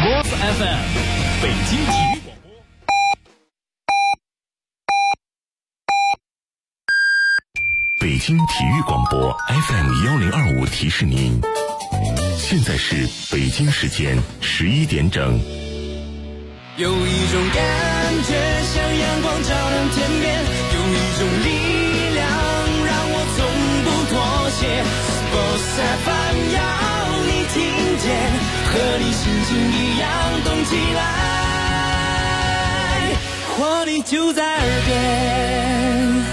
Boss FM 北京体育广播。 北京体育广播 FM 1025提示您，现在是北京时间11点整。 有一种感觉像阳光照亮天边，有一种力量让我从不妥协。Boss FM 要你听见，和你心情一样动起来，活力就在耳边。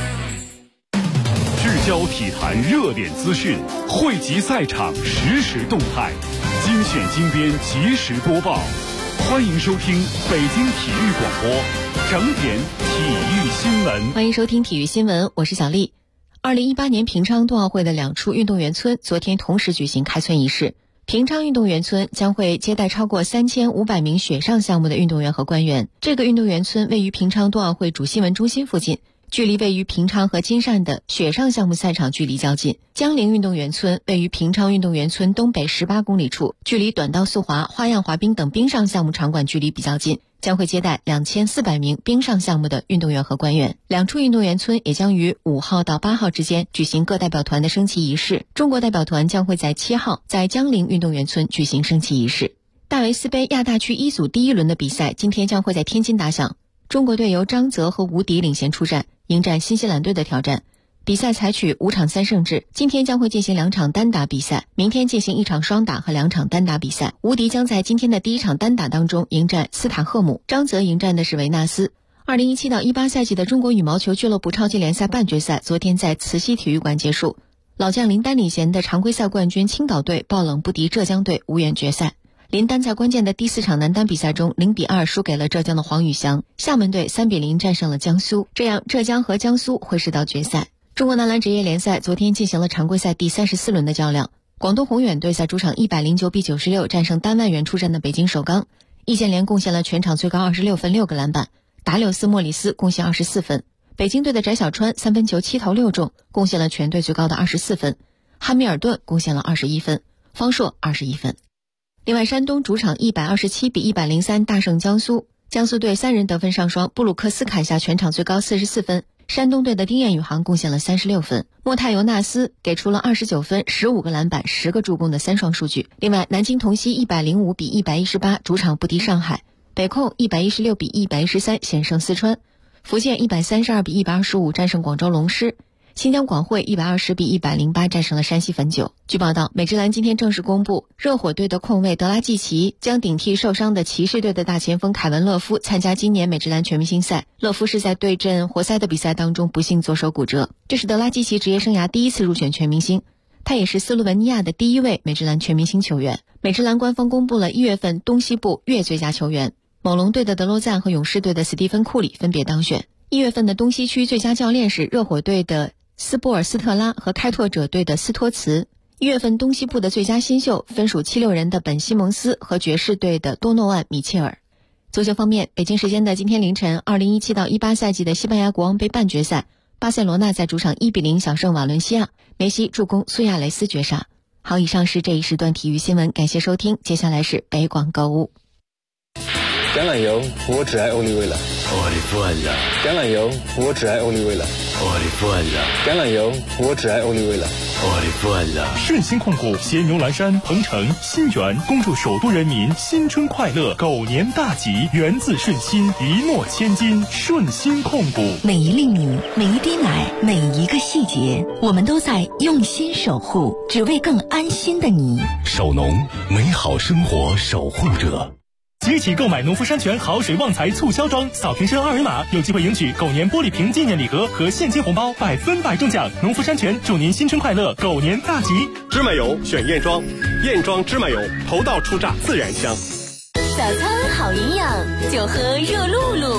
聚焦体坛热点资讯，汇集赛场实时动态，精选精编及时播报。欢迎收听北京体育广播整点体育新闻。 欢迎收听体育新闻，我是小丽。2018年平昌冬奥会的2处运动员村昨天同时举行开村仪式。平昌运动员村将会接待超过3500名雪上项目的运动员和官员。这个运动员村位于平昌冬奥会主新闻中心附近，距离位于平昌和金汕的雪上项目赛场距离较近。江陵运动员村位于平昌运动员村东北18公里处，距离短道速滑、花样滑冰等冰上项目场馆距离比较近，将会接待2400名冰上项目的运动员和官员。2处运动员村也将于5号到8号之间举行各代表团的升旗仪式。中国代表团将会在7号在江陵运动员村举行升旗仪式。戴维斯杯亚大区一组第1轮的比赛今天将会在天津打响。中国队由张泽和吴迪领衔出战，迎战新西兰队的挑战。比赛采取5场3胜制，今天将会进行2场单打比赛，明天进行1场双打和2场单打比赛。吴迪将在今天的第1场单打当中迎战斯塔赫姆，张泽迎战的是维纳斯。2017到18赛季的中国羽毛球俱乐部超级联赛半决赛昨天在慈溪体育馆结束，老将林丹领衔的常规赛冠军青岛队爆冷不敌浙江队，无缘决赛。林丹在关键的第4场男单比赛中0比2输给了浙江的黄宇翔，厦门队3比0战胜了江苏，这样浙江和江苏会师到决赛。中国男篮职业联赛昨天进行了常规赛第34轮的较量，广东宏远队在主场109比96战胜单外援出战的北京首钢，易建联贡献了全场最高26分6个篮板，达柳斯·莫里斯贡献24分，北京队的翟小川3分球7投6中，贡献了全队最高的24分，汉密尔顿贡献了21分，方硕21分。另外，山东主场127比103大胜江苏，江苏队3人得分上双，布鲁克斯砍下全场最高44分，山东队的丁彦雨航贡献了36分，莫泰尤纳斯给出了29分15个篮板10个助攻的3双数据。另外，南京同曦105比118主场不敌上海，北控116比113险胜四川，福建132比125战胜广州龙狮，新疆广汇120比108战胜了山西汾酒。据报道，美职篮今天正式公布，热火队的控卫德拉季奇将顶替受伤的骑士队的大前锋凯文·勒夫参加今年美职篮全明星赛。勒夫是在对阵活塞的比赛当中不幸左手骨折，这是德拉季奇职业生涯第1次入选全明星，他也是斯洛文尼亚的第1位美职篮全明星球员。美职篮官方公布了1月份东西部月最佳球员，猛龙队的德罗赞和勇士队的斯蒂芬·库里分别当选。1月份的东西区最佳教练是热火队的斯波尔斯特拉和开拓者队的斯托茨。1月份东西部的最佳新秀分属76人的本西蒙斯和爵士队的多诺万·米切尔。足球方面，北京时间的今天凌晨，2017到18赛季的西班牙国王杯半决赛，巴塞罗那在主场1比0小胜瓦伦西亚，梅西助攻苏亚雷斯绝杀。好，以上是这一时段体育新闻，感谢收听，接下来是北广购物。 橄榄油，我只爱欧丽味了。 我的天呀！ 橄榄油，我只爱欧丽味了。 我的天呀！ 橄榄油，我只爱欧丽味了。 我的天呀！ 顺鑫控股携牛栏山、鹏城、新源恭祝首都人民新春快乐，狗年大吉，源自顺心，一诺千金。顺鑫控股， 每一粒米，每一滴奶，每一个细节，我们都在用心守护，只为更安心的你。 首农，美好生活守护者。 即日起购买农夫山泉好水旺财促销装，扫瓶身2维码，有机会赢取狗年玻璃瓶纪念礼盒和现金红包，100%中奖。农夫山泉祝您新春快乐，狗年大吉。 芝麻油选燕庄，燕庄芝麻油头道出榨自然香。 早餐好营养，就喝热露露。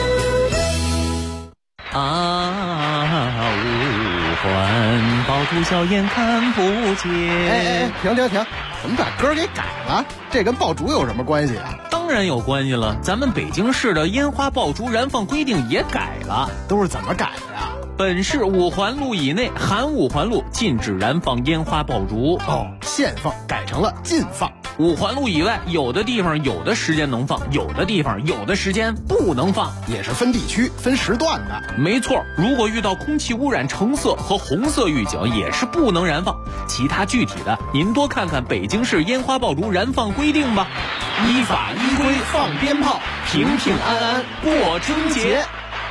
五环爆竹硝烟看不见。 停！怎么把歌给改了？这跟爆竹有什么关系啊？ 当然有关系了，咱们北京市的烟花爆竹燃放规定也改了。 都是怎么改的呀？ 本市5环路以内含5环路禁止燃放烟花爆竹。 限放改成了禁放。 五环路以外，有的地方有的时间能放，有的地方有的时间不能放， 也是分地区分时段的。 没错，如果遇到空气污染橙色和红色预警，也是不能燃放。其他具体的，您多看看北京市烟花爆竹燃放规定吧。依法依规放鞭炮，平平安安过春节。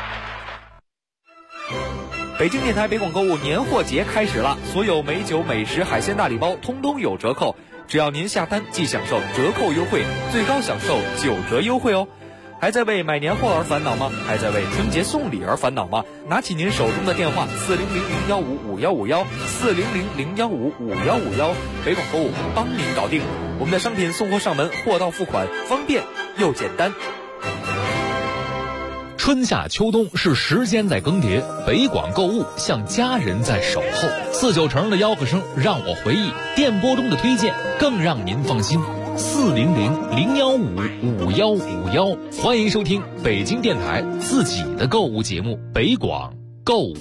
北京电台北广购物年货节开始了，所有美酒、美食、海鲜大礼包通通有折扣，只要您下单即享受折扣优惠，最高享受9折优惠哦。还在为买年货而烦恼吗？还在为春节送礼而烦恼吗？拿起您手中的电话，4000015515，北广购物帮您搞定。我们的商品送货上门，货到付款，方便又简单。 春夏秋冬是时间在更迭，北广购物像家人在守候。49乘的吆喝声让我回忆，电波中的推荐更让您放心。400-015-5151，欢迎收听北京电台自己的购物节目北广购物。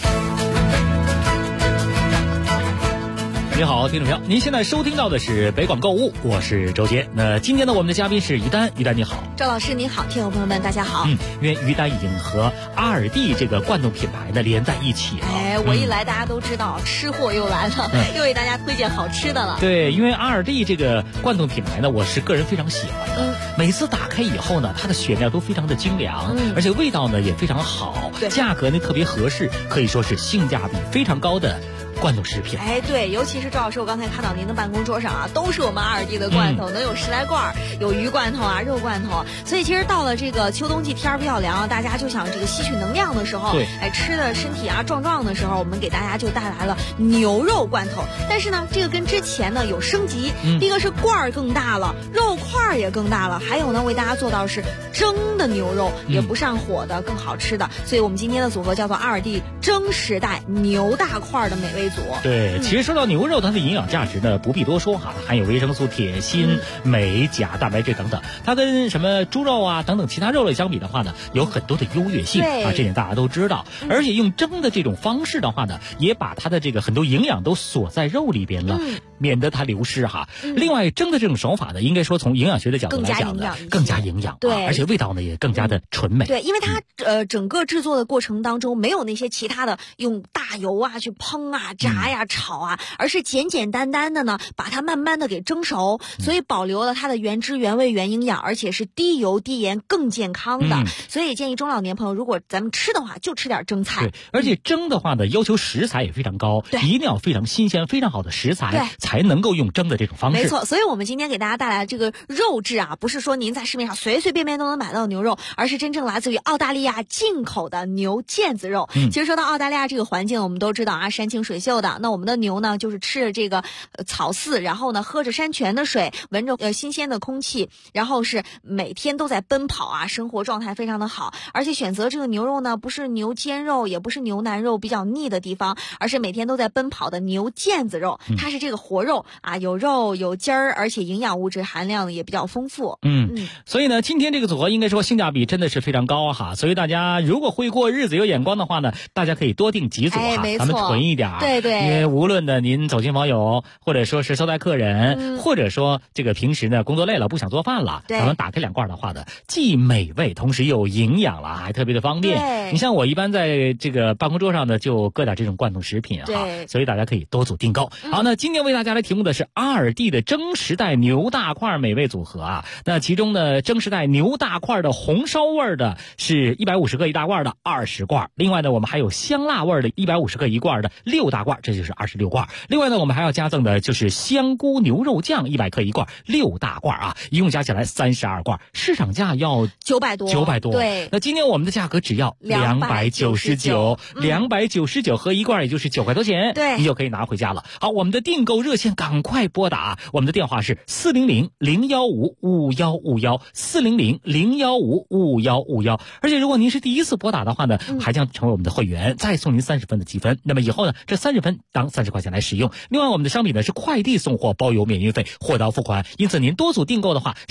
你好，听众朋友，您现在收听到的是北广购物，我是周杰。那今天呢，我们的嘉宾是于丹，于丹你好。 赵老师你好，听众朋友们大家好。 因为于丹已经和阿尔蒂这个罐头品牌呢连在一起了。 我一来大家都知道，吃货又来了，又为大家推荐好吃的了。 对，因为阿尔蒂这个罐头品牌呢，我是个人非常喜欢的。每次打开以后呢，它的选料都非常的精良，而且味道呢也非常好，价格呢特别合适，可以说是性价比非常高的罐头食品。 对，尤其是赵老师，我刚才看到您的办公桌上啊，都是我们阿尔蒂的罐头，能有10来罐，有鱼罐头啊、肉罐头。所以其实到了这个秋冬季，天儿比较凉，大家就想这个吸取能量的时候，吃的身体啊壮壮的时候，我们给大家就带来了牛肉罐头。但是呢，这个跟之前呢有升级，第一个是罐儿更大了，肉块也更大了，还有呢为大家做到是蒸的牛肉，也不上火的，更好吃的。所以我们今天的组合叫做阿尔蒂蒸时代牛大块的美味组。 对，其实说到牛肉，它的营养价值呢不必多说哈，含有维生素、铁、锌、镁、钾、蛋白质等等。它跟什么猪肉啊等等其他肉类相比的话呢，有很多的优越性啊，这点大家都知道。而且用蒸的这种方式的话呢，也把它的这个很多营养都锁在肉里边了，免得它流失哈。另外，蒸的这种手法呢，应该说从营养学的角度来讲呢，更加营养， 对， 而且味道呢也更加的纯美。 对，因为它整个制作的过程当中没有那些其他的用大油啊去烹啊、炸呀、炒啊，而是简简单单的呢，把它慢慢的给蒸熟，所以保留了它的原汁原味、原营养，而且是低油低盐、更健康的。所以建议中老年朋友，如果咱们吃的话，就吃点蒸菜。 对，而且蒸的话呢，要求食材也非常高，一定要非常新鲜、非常好的食材，才能够用蒸的这种方式。 没错，所以我们今天给大家带来的这个肉质啊，不是说您在市面上随随便便都能买到牛肉，而是真正来自于澳大利亚进口的牛腱子肉。其实说到澳大利亚这个环境，我们都知道啊，山清水秀的。那我们的牛呢，就是吃着这个草饲，然后呢喝着山泉的水，闻着新鲜的空气，然后是每天都在奔跑啊，生活状态非常的好。而且选择这个牛肉呢，不是牛肩肉，也不是牛腩肉比较腻的地方，而是每天都在奔跑的牛腱子肉。它是这个活肉啊，有肉有筋儿，而且营养物质含量也比较丰富。 所以呢，今天这个组合应该说性价比真的是非常高哈。所以大家如果会过日子有眼光的话呢，大家可以多订几组哈，咱们囤一点。 对， 因为无论呢您走亲访友，或者说是招待客人，或者说这个平时呢工作累了不想做饭了，咱们打开2罐的话呢，既美味同时又营养了，还特别的方便。你像我一般在这个办公桌上呢，就搁点这种罐头食品哈，所以大家可以多组订购。好，那今天为大家来提供的是阿尔蒂的蒸时代牛大块美味组合啊。那其中呢，蒸时代牛大块的红烧味的是150克1大罐的20罐，另外呢，我们还有香辣味的150克1罐的6大罐，这就是26罐。另外呢，我们还要加赠的就是香菇牛肉酱100克1罐6大罐啊，一共加起来32罐，市场价要900多。 对， 那今天我们的价格只要299，299喝1罐也就是9块多钱， 对， 你就可以拿回家了。好，我们的订购热线赶快拨打，我们的电话是400-015-5151，400-015-5151。而且如果您是第一次拨打的话呢，还将成为我们的会员，再送您30分的积分。那么以后呢，这30分当30块钱来使用。另外，我们的商品呢是快递送货，包邮免运费，货到付款。因此您多组订购的话是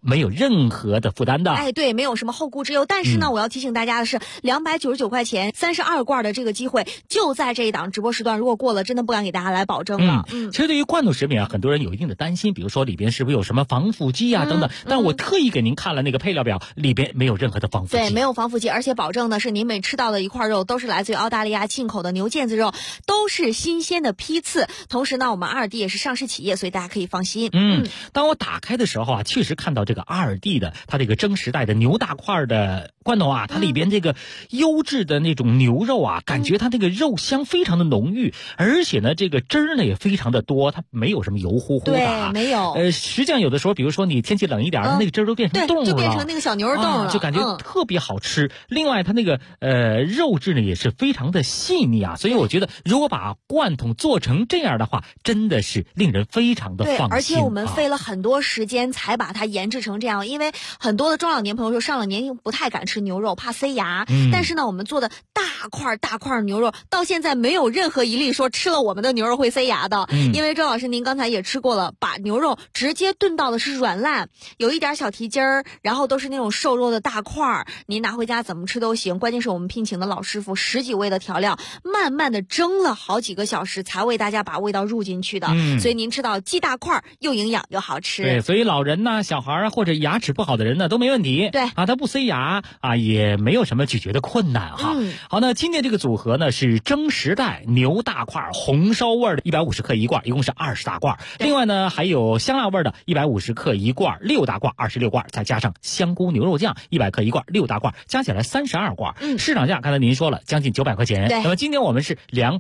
没有任何的负担的。 哎，对，没有什么后顾之忧。但是呢，我要提醒大家的是，299块钱32罐的这个机会就在这一档直播时段，如果过了，真的不敢给大家来保证了。 其实对于罐头食品啊，很多人有一定的担心，比如说里边是不是有什么防腐剂啊等等。但我特意给您看了那个配料表，里边没有任何的防腐剂。 对，没有防腐剂，而且保证的是您每吃到的一块肉都是来自于澳大利亚进口的牛腱子肉，都是新鲜的批次。同时呢，我们阿尔蒂也是上市企业，所以大家可以放心。 当我打开的时候啊，确实看到这个阿尔蒂的它这个蒸时代的牛大块的罐头啊，它里边这个优质的那种牛肉啊，感觉它这个肉香非常的浓郁，而且呢这个汁儿呢也非常的多，它没有什么油乎乎的对，没有。 实际上有的时候比如说你天气冷一点，那个汁儿都变成冻了， 就变成那个小牛肉冻了， 就感觉特别好吃。另外它那个肉质呢也是非常的细腻啊，所以我觉得如果把罐头做成这样的话，真的是令人非常的放心。 对，而且我们费了很多时间才把它研制成这样，因为很多的中老年朋友说上了年龄不太敢吃牛肉，怕塞牙。但是呢，我们做的大块牛肉到现在没有任何一例说吃了我们的牛肉会塞牙的。因为周老师您刚才也吃过了，把牛肉直接炖到的是软烂，有一点小蹄筋儿，然后都是那种瘦肉的大块，您拿回家怎么吃都行。关键是我们聘请的老师傅10几味的调料，慢慢的蒸了好几个小时才为大家把味道入进去的。所以您吃到既大块又营养又好吃。 对，所以老人呐、小孩啊或者牙齿不好的人呢都没问题。 对啊，它不塞牙啊，也没有什么咀嚼的困难哈。好，那今天这个组合呢是蒸时代牛大块红烧味的150克一罐，一共是20大罐。另外呢还有香辣味的150克一罐，6大罐26罐，再加上香菇牛肉酱100克一罐，6大罐，加起来32罐。市场价刚才您说了将近900块钱。那么今天我们是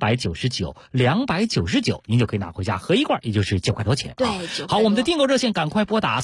299，您就可以拿回家合一罐，也就是9块多钱。 对， 好，我们的订购热线赶快拨打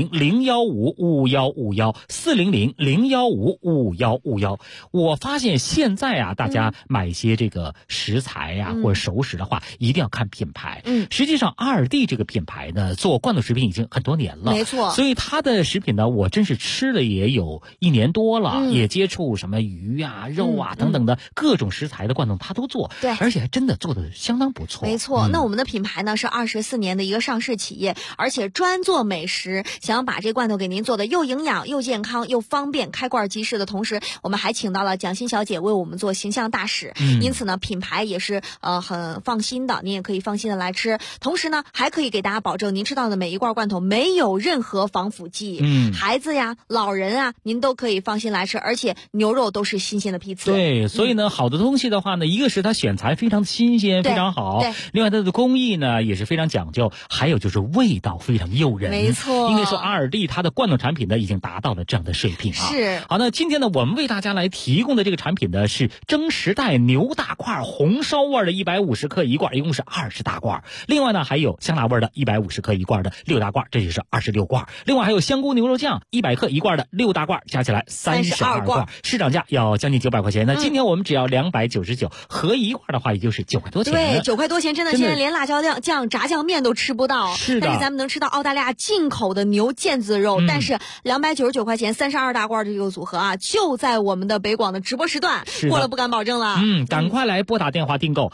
400-015-5151，400-015-5151。我发现现在啊，大家买一些这个食材呀、或者熟食的话，一定要看品牌。实际上阿尔蒂这个品牌呢，做罐头食品已经很多年了， 没错。 所以它的食品呢，我真是吃了也有1年多了，也接触什么鱼啊、肉啊等等的各种食材的罐头，它都做。 对， 而且还真的做的相当不错。 没错，那我们的品牌呢是24年的一个上市企业，而且专做美食，想要把这罐头给您做的又营养又健康又方便，开罐即食的同时，我们还请到了蒋欣小姐为我们做形象大使。因此呢，品牌也是很放心的，您也可以放心的来吃。同时呢，还可以给大家保证，您吃到的每一罐罐头没有任何防腐剂。孩子呀、老人啊，您都可以放心来吃，而且牛肉都是新鲜的批次。 对，所以呢，好的东西的话呢，一个是它选材非常新鲜，非常好；另外它的工艺呢也是非常讲究，还有就是味道非常诱人。 没错， 因为说阿尔蒂它的罐头产品呢已经达到了这样的水平啊。 是。 好，那今天呢，我们为大家来提供的这个产品呢是蒸时代牛大块红烧味的150克一罐，一共是20大罐。另外呢，还有香辣味的150克一罐的6大罐，这就是26罐。另外还有香菇牛肉酱100克一罐的6大罐，加起来32罐，市场价要将近900块钱。那今天我们只要299，合一罐的话也就是9块多钱。 对，9块多钱真的现在连辣椒酱、炸酱面都吃不到。 是的。 但是咱们能吃到澳大利亚进口的牛腱子肉，但是299块钱32大罐的这个组合啊，就在我们的北广的直播时段，过了不敢保证了。 赶快来拨打电话订购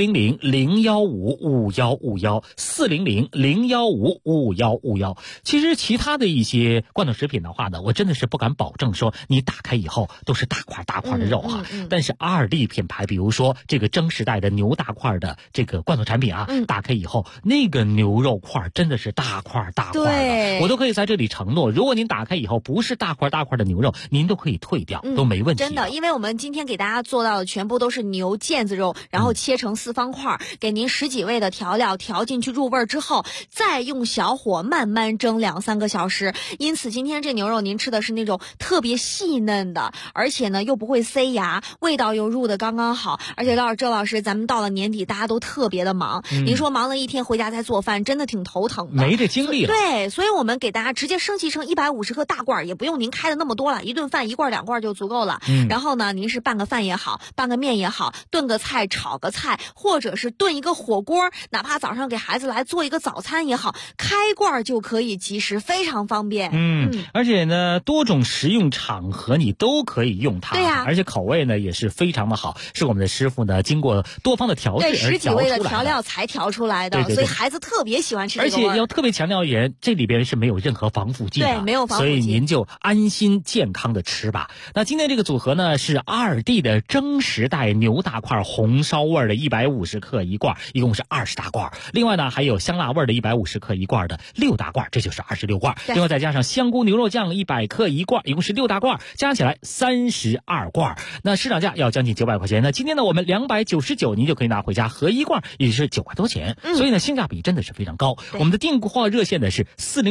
400-015-5151，400-015-5151。其实其他的一些罐头食品的话呢，我真的是不敢保证说你打开以后都是大块的肉啊。但是阿尔蒂品牌，比如说这个蒸时代的牛大块的这个罐头产品啊，打开以后那个牛肉块真的是大块的，我都可以在这里承诺，如果您打开以后不是大块的牛肉，您都可以退掉，都没问题。 真的，因为我们今天给大家做到的全部都是牛腱子肉，然后切成4方块，给您10几味的调料调进去入味之后，再用小火慢慢蒸2-3个小时。因此今天这牛肉您吃的是那种特别细嫩的，而且呢又不会塞牙，味道又入的刚刚好。而且周老师，咱们到了年底大家都特别的忙，您说忙了一天回家再做饭真的挺头疼的， 没这精力了。 对，所以我们给大家直接升级成150克大罐，也不用您开的那么多了，一顿饭1罐2罐就足够了。然后呢，您是拌个饭也好，拌个面也好，炖个菜炒个菜，或者是炖一个火锅，哪怕早上给孩子来做一个早餐也好，开罐就可以及时，非常方便。 而且呢多种食用场合你都可以用它。 对呀， 而且口味呢也是非常的好，是我们的师傅呢经过多方的调制而 10几味的调料才调出来的。 对， 所以孩子特别喜欢吃这个味。 而且要特别强调一点，这里边是没有任何防腐剂的， 对，没有防腐剂， 所以您就安心健康的吃吧。那今天这个组合呢是2D 的蒸时代牛大块红烧味的150克一罐，一共是20大罐。另外呢还有香辣味的150克一罐的6大罐，这就是26罐。另外再加上香菇牛肉酱100克一罐，一共是6大罐，加起来32罐。那市场价要将近900块钱。那今天呢我们299您就可以拿回家合一罐，也就是9块多钱。所以呢性价比真的是非常高。我们的订货热线呢是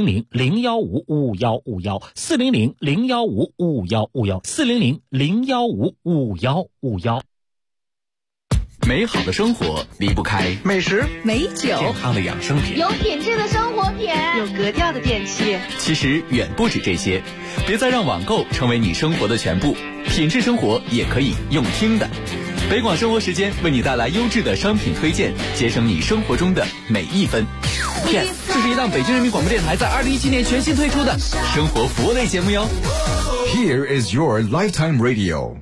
400-015-5151，400-015-5151，400-015-5151。 美好的生活离不开美食、 美酒、 健康的养生品、 有品质的生活品、 有格调的电器。 其实远不止这些，别再让网购成为你生活的全部，品质生活也可以用听的。北广生活时间为你带来优质的商品推荐，节省你生活中的每一分。Yes， 这是一档北京人民广播电台在2017年全新推出的生活服务类节目哟。 Here is your lifetime radio。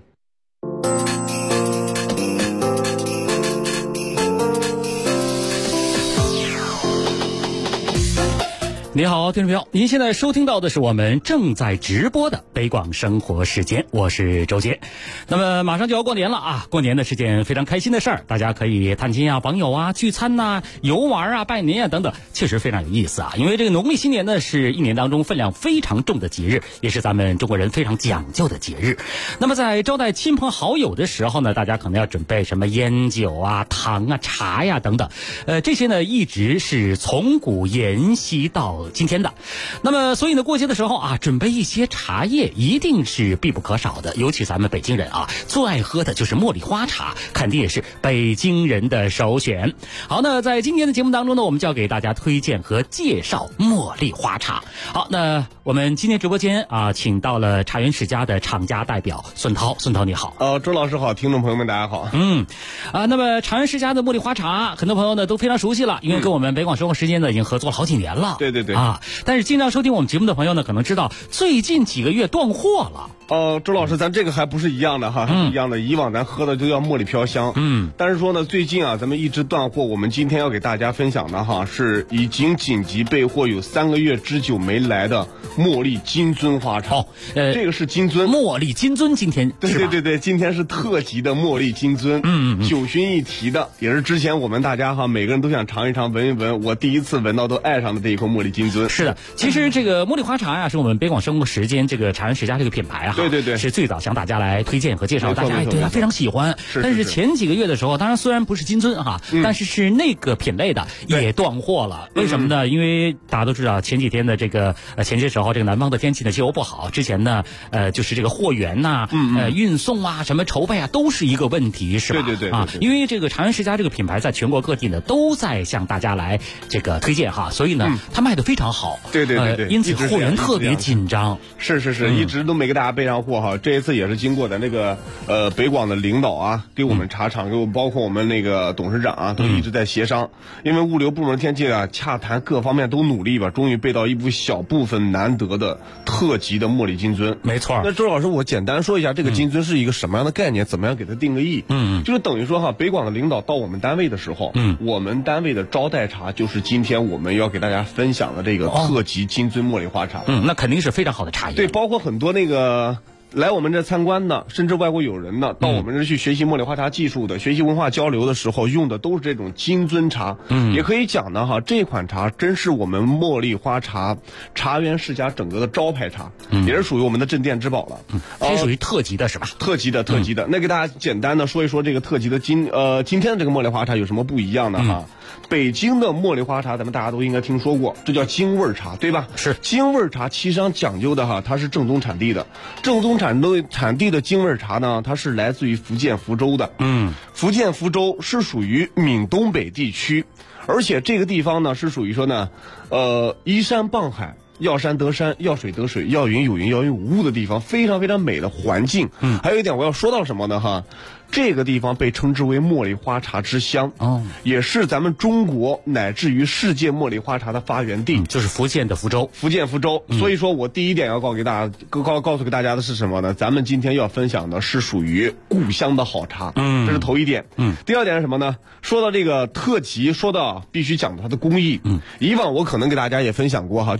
你好，听众朋友，您现在收听到的是我们正在直播的北广生活时间，我是周杰。那么马上就要过年了啊，过年的是件非常开心的事儿，大家可以探亲啊、访友啊、聚餐呐、游玩啊、拜年啊等等，确实非常有意思啊。因为这个农历新年呢是一年当中分量非常重的节日，也是咱们中国人非常讲究的节日。那么在招待亲朋好友的时候呢，大家可能要准备什么烟酒啊、糖啊、茶呀等等，这些呢一直是从古沿袭到今天的。那么所以呢过节的时候啊，准备一些茶叶一定是必不可少的，尤其咱们北京人啊最爱喝的就是茉莉花茶，肯定也是北京人的首选。好，那在今天的节目当中呢，我们就要给大家推荐和介绍茉莉花茶。好，那我们今天直播间啊请到了茶园世家的厂家代表孙涛。孙涛你好。 周老师好，听众朋友们大家好。 那么茶园世家的茉莉花茶很多朋友呢都非常熟悉了，因为跟我们北广生活时间呢已经合作了好几年了。 对对对啊，但是经常收听我们节目的朋友呢可能知道最近几个月断货了。 周老师，咱这个还不是一样的哈，是一样的。以往咱喝的就叫茉莉飘香，但是说呢，最近啊，咱们一直断货。我们今天要给大家分享的哈，是已经紧急备货有3个月之久没来的茉莉金樽花茶。这个是金樽， 茉莉金樽今天对，今天是特级的茉莉金樽，9旬一提的，也是之前我们大家哈每个人都想尝一尝、闻一闻，我第一次闻到都爱上的这一口茉莉金樽。 是的，其实这个茉莉花茶呀，是我们北广生活时间这个茶园世家这个品牌啊。 对， 是最早向大家来推荐和介绍，大家对它非常喜欢。但是前几个月的时候，当然虽然不是金樽哈，但是那个品类的也断货了。为什么呢？因为大家都知道前几天的这个前些时候这个南方的天气呢气候不好，之前呢就是这个货源呐、运送啊、什么筹备啊都是一个问题，是吧？ 对啊，因为这个茶园世家这个品牌在全国各地呢都在向大家来这个推荐哈，所以呢它卖得非常好。 对， 因此货源特别紧张。 是，一直都没给大家备上货哈。这一次也是经过咱这个北广的领导啊，给我们茶厂，给我们包括我们那个董事长啊，都一直在协商。因为物流部门天气啊，洽谈各方面都努力吧，终于备到一小部分难得的特级的茉莉金樽。 没错。 那周老师，我简单说一下这个金樽是一个什么样的概念，怎么样给它定个义？就是等于说哈，北广的领导到我们单位的时候，我们单位的招待茶就是今天我们要给大家分享的这个特级金樽茉莉花茶。 那肯定是非常好的茶叶。 对，包括很多那个来我们这参观的，甚至外国友人呢，到我们这去学习茉莉花茶技术的，学习文化交流的时候，用的都是这种金樽茶。也可以讲呢哈，这款茶真是我们茉莉花茶茶园世家整个的招牌茶，也是属于我们的镇店之宝了。 这属于特级的是吧？ 特级的。那给大家简单的说一说这个特级的今天的这个茉莉花茶有什么不一样的哈？北京的茉莉花茶咱们大家都应该听说过，这叫京味茶，对吧？ 是京味茶其实上讲究的哈，它是正宗产地的，正宗产地的京味茶呢，它是来自于福建福州的。福建福州是属于闽东北地区，而且这个地方呢是属于说呢，依山傍海。要山得山，要水得水，要云有云，要云无雾的地方，非常非常美的环境。还有一点我要说到什么呢哈？这个地方被称之为茉莉花茶之乡，也是咱们中国乃至于世界茉莉花茶的发源地， 就是福建的福州。 所以说我第一点要告诉给大家的是什么呢？咱们今天要分享的是属于故乡的好茶，这是头一点。第二点是什么呢？说到这个特级，说到必须讲到它的工艺。以往我可能给大家也分享过哈，就包括刚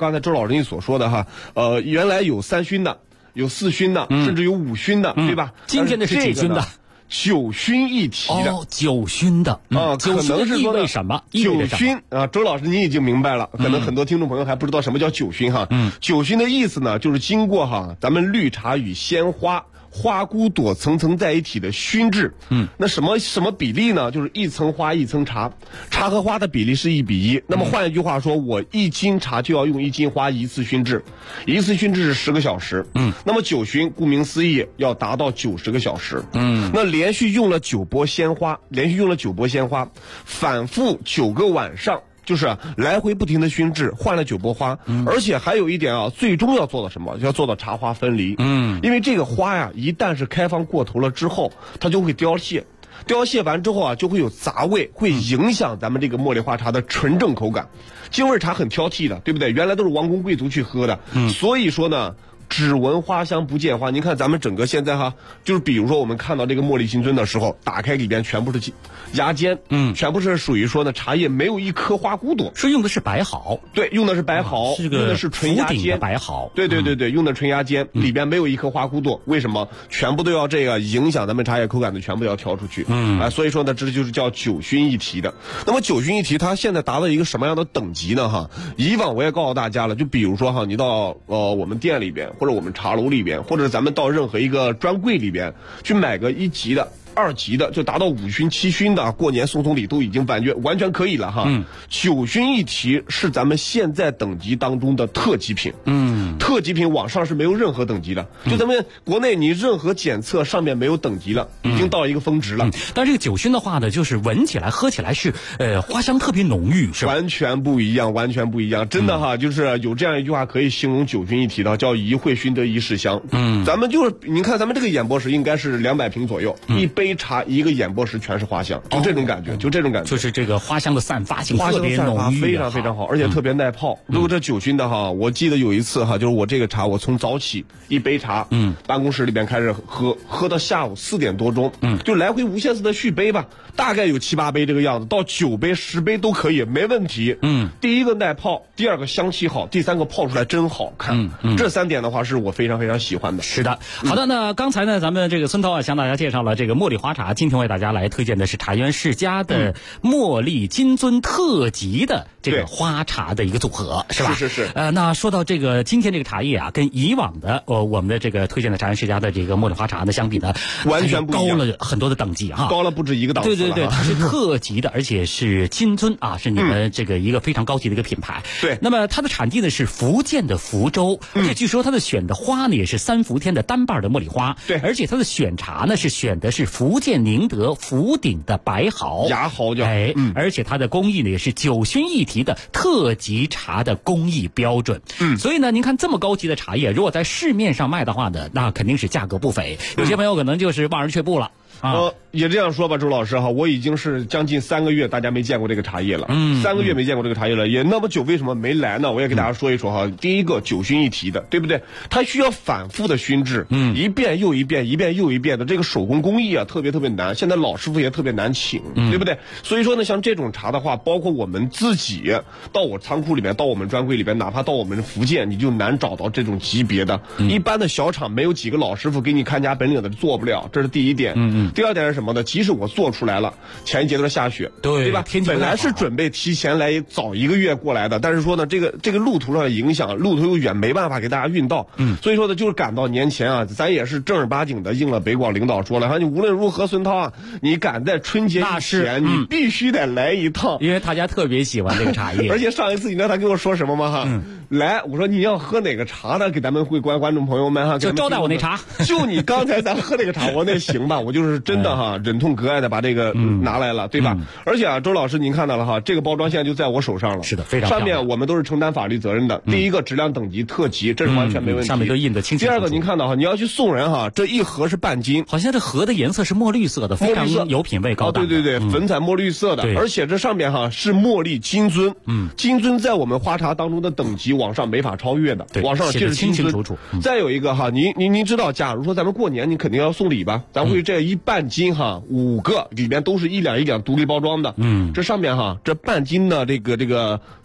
刚才周老师你所说的哈，原来有3熏的，有4熏的，甚至有5熏的，对吧？ 今天的是几熏的 ？9熏一体的。 9熏的可能是说为什么 ？9熏啊，周老师你已经明白了，可能很多听众朋友还不知道什么叫9熏哈。9熏的意思呢，就是经过咱们绿茶与鲜花。花骨朵层层在一起的熏制，那什么比例呢？就是一层花一层茶，茶和花的比例是1比1。那么换一句话说，我1斤茶就要用1斤花一次熏制，一次熏制是10个小时。那么9熏顾名思义要达到90个小时。那连续用了9波鲜花，反复9个晚上。就是来回不停的熏制，换了9波花，而且还有一点啊，最终要做到什么？要做到茶花分离。因为这个花呀，一旦是开放过头了之后，它就会凋谢。凋谢完之后啊，就会有杂味，会影响咱们这个茉莉花茶的纯正口感。京味茶很挑剔的，对不对？原来都是王公贵族去喝的，所以说呢。只闻花香不见花，您看咱们整个现在就是比如说我们看到这个茉莉金樽的时候，打开里边全部是芽尖，全部是属于说呢茶叶没有一颗花骨朵， 是用的是白毫， 对，用的是白毫，用的是纯芽尖白毫， 对，用的纯芽尖，里边没有一颗花骨朵，为什么？全部都要这个影响咱们茶叶口感的，全部要挑出去，所以说呢，这就是叫9熏一体的。那么9熏一体，它现在达到一个什么样的等级呢？以往我也告诉大家了，就比如说你到我们店里边。或者我们茶楼里边，或者咱们到任何一个专柜里边去买个1级的、2级的，就达到5熏、7熏的，过年送礼都已经完全可以了9熏一体是咱们现在等级当中的特级品。特级品网上是没有任何等级的，就咱们国内你任何检测上面没有等级了，已经到一个峰值了。 但这个9熏的话呢，就是闻起来、喝起来是花香特别浓郁，是吧？ 完全不一样，真的就是有这样一句话可以形容9熏一体的，叫一会熏得一世香。咱们就是你看咱们这个演播室应该是200平左右，一杯茶一个演播室全是花香，就这种感觉， 就是这个花香的散发性特别浓郁， 非常非常好，而且特别耐泡。如果这9熏的我记得有一次就是我这个茶，我从早起一杯茶，办公室里边开始喝到下午4点多钟，就来回无限次的续杯吧，大概有7、8杯这个样子，到9杯、10杯都可以，没问题。第一个耐泡，第二个香气好，第3个泡出来真好看。这3点的话是我非常非常喜欢的。 是的，好的，那刚才呢，咱们这个孙涛向大家介绍了这个茉莉花茶，今天为大家来推荐的是茶园世家的茉莉金樽特级的这个花茶的一个组合，是吧？ 是。 那说到这个今天这个茶叶啊，跟以往的我们的这个推荐的茶园世家的这个茉莉花茶呢相比呢， 完全不一样， 高了很多的等级高了不止一个档次了。 对，它是特级的，而且是金樽啊，是你们这个一个非常高级的一个品牌。 对， 那么它的产地呢是福建的福州，而且据说它的选的花呢也是3伏天的单瓣的茉莉花。 对， 而且它的选茶呢是选的是福建宁德福鼎的白毫芽毫叫， 而且它的工艺呢也是9熏一体的特级茶的工艺标准。所以呢，您看这么高级的茶叶，如果在市面上卖的话呢，那肯定是价格不菲。有些朋友可能就是望而却步了。 也这样说吧，周老师我已经是将近3个月大家没见过这个茶叶了，3个月没见过这个茶叶了，也那么久，为什么没来呢？我也给大家说一说第一个9熏一体的，对不对？它需要反复的熏制，一遍又一遍，一遍又一遍的，这个手工工艺啊，特别特别难，现在老师傅也特别难请，对不对？所以说呢，像这种茶的话，包括我们自己到我仓库里面，到我们专柜里边，哪怕到我们福建，你就难找到这种级别的，一般的小厂没有几个老师傅给你看家本领的做不了，这是第一点。第二点是什么呢？即使我做出来了，前一节都是下雪，对吧？本来是准备提前来早1个月过来的，但是说呢，这个路途上的影响，路途又远，没办法给大家运到。所以说呢，就是赶到年前啊，咱也是正儿八经的应了北广领导说了，你无论如何，孙涛你赶在春节以前，你必须得来一趟， 因为大家特别喜欢这个茶叶。 而且上一次你知道他跟我说什么吗？来，我说你要喝哪个茶呢？给咱们会观众朋友们就招待我那茶。 就你刚才咱喝那个茶，我那行吧，我就是真的忍痛割爱的把这个拿来了，对吧？而且周老师您看到了这个包装现在就在我手上了。 是的，非常上面我们都是承担法律责任的。第一个质量等级特级，这是完全没问题。 上面都印的清清楚楚。 第二个您看到你要去送人这一盒是半斤， 好像这盒的颜色是墨绿色的，非常有品位高档。 对，粉彩墨绿色的，而且这上面是茉莉金樽。金樽在我们花茶当中的等级往上没法超越的，往上这是清清楚楚。 再有一个您知道，假如说咱们过年你肯定要送礼吧，咱会这一半斤5个里边都是1两独立包装的。这上面这半斤的这个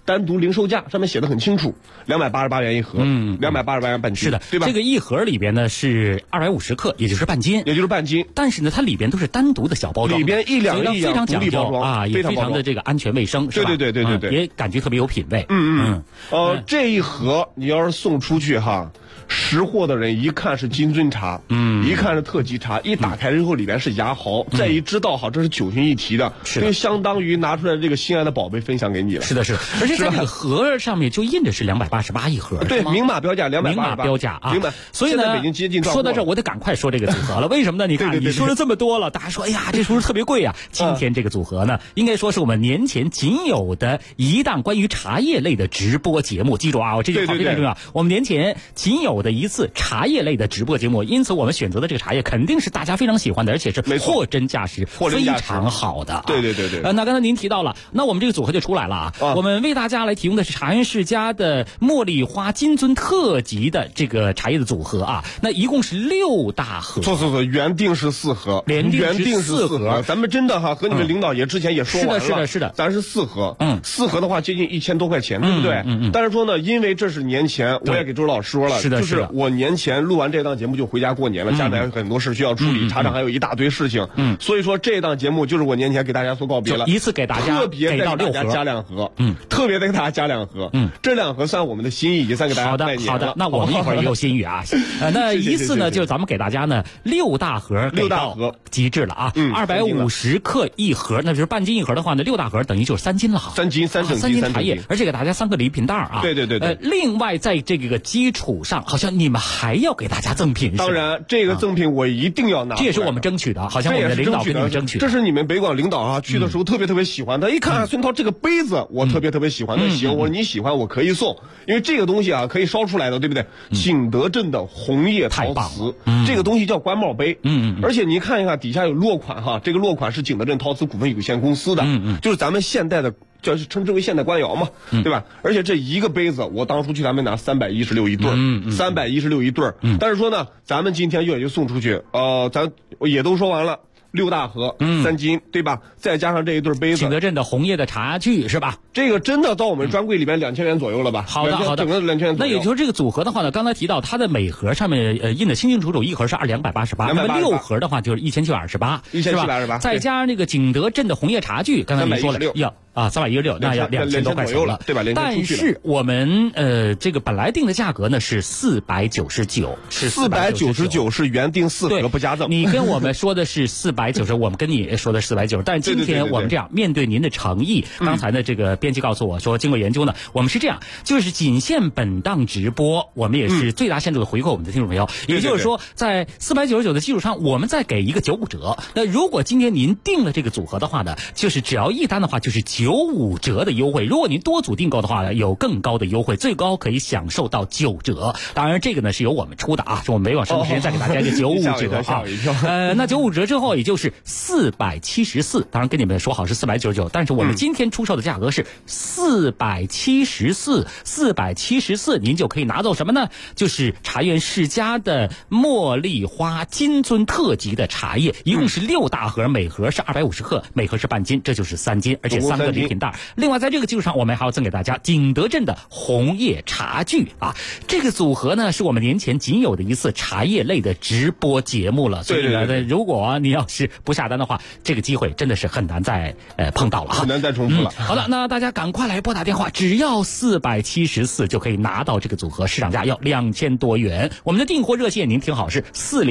单独零售价上面写的很清楚，288元一盒，288元半斤， 是的， 对吧？ 这个一盒里边呢是250克，也就是半斤， 但是呢，它里边都是单独的小包装， 里边一两非常讲究啊，也非常的这个安全卫生，是吧？ 对， 也感觉特别有品味。 这一盒你要是送出去哈。识货的人一看是金樽茶，一看是特级茶，一打开之后里边是芽毫，再一知道好这是9旬一提的，就相当于拿出来这个心爱的宝贝分享给你了。 是的，而且在这个盒上面就印着是288一盒， 对，明码标价288， 明码标价啊。所以呢，北京接近说到这儿，我得赶快说这个组合了。为什么呢？你看你说了这么多了，大家说，哎呀，这是不是特别贵啊？今天这个组合呢，应该说是我们年前仅有的一档关于茶叶类的直播节目。记住啊，这句话非常重要。我们年前仅有的一次茶叶类的直播节目，因此我们选择的这个茶叶肯定是大家非常喜欢的，而且是货真价实，非常好的。 对。 那刚才您提到了，那我们这个组合就出来了啊。我们为大家来提供的是茶园世家的茉莉花金樽特级的这个茶叶的组合啊。那一共是6大盒。 错，原定是4盒， 原定是4盒。 咱们真的哈，和你们领导也之前也说完了， 是的， 咱是4盒，4盒的话接近1000多块钱，对不对？但是说呢，因为这是年前，我也给周老师说了，就是我年前录完这档节目就回家过年了，家里还有很多事需要处理，茶厂还有一大堆事情，所以说这档节目就是我年前给大家说告别了， 一次给大家特别给大家加2盒，特别给大家加2盒，这2盒算我们的心意，也算给大家拜年了。 好的，那我们一会儿也有心意啊。那一次呢，就是咱们给大家呢6大盒，极致了啊，250克一盒，那就是半斤一盒的话呢，6大盒等于就是3斤了 ，3斤茶叶，而且给大家3个礼品袋啊。 对。 另外在这个基础上，好像你们还要给大家赠品。 当然，这个赠品我一定要拿， 这也是我们争取的，好像我们的领导跟你们争取。 这是你们北广领导啊，去的时候特别喜欢的。一看孙涛这个杯子，我特别喜欢。那行，我说你喜欢，我可以送，因为这个东西啊可以烧出来的，对不对？景德镇的红叶陶瓷，这个东西叫官帽杯。而且你看一看底下有落款哈，这个落款是景德镇陶瓷股份有限公司的，就是咱们现代的。就是称之为现代官窑嘛，对吧？而且这一个杯子，我当初去咱们拿316一对，316一对。但是说呢，咱们今天也就送出去，咱也都说完了。6大盒，3斤，对吧？再加上这一对杯子， 景德镇的红叶的茶具是吧？ 这个真的到我们专柜里边2000元左右了吧？ 好的， 整个2000元左右。 那也就是这个组合的话呢，刚才提到它的每盒上面印的清清楚楚，一盒是288，那么6盒的话就是1728，是吧？再加上这个景德镇的红叶茶具，刚才你说了要316，那要2000多块钱了， 对吧？ 但是我们这个本来定的价格呢是499，是 499是原定4盒不加赠。 你跟我们说的是490，我们跟你说的是490，但是今天我们这样面对您的诚意，刚才呢这个编辑告诉我说，经过研究呢，我们是这样，就是仅限本档直播，我们也是最大限度的回馈我们的听众朋友，也就是说在499的基础上，我们再给一个95折。那如果今天您订了这个组合的话呢，就是只要一单的话就是95折的优惠，如果您多组订购的话呢，有更高的优惠，最高可以享受到9折。当然这个呢是由我们出的啊，是我们每晚生活时间再给大家一个95折啊。那95折之后也就是474，当然跟你们说好是499，但是我们今天出售的价格是474，您就可以拿到什么呢？就是茶园世家的茉莉花金樽特级的茶叶，一共是6大盒，每盒是250克，每盒是半斤，这就是3斤，而且3个礼品袋。另外在这个基础上，我们还要赠给大家景德镇的红叶茶具啊。这个组合呢是我们年前仅有的一次茶叶类的直播节目了，所以呢，如果你要是不下单的话，这个机会真的是很难再碰到了啊， 很难再重复了。 好的，那大家赶快来拨打电话，只要474就可以拿到这个组合，市场价要2000多元。我们的订货热线您听好，是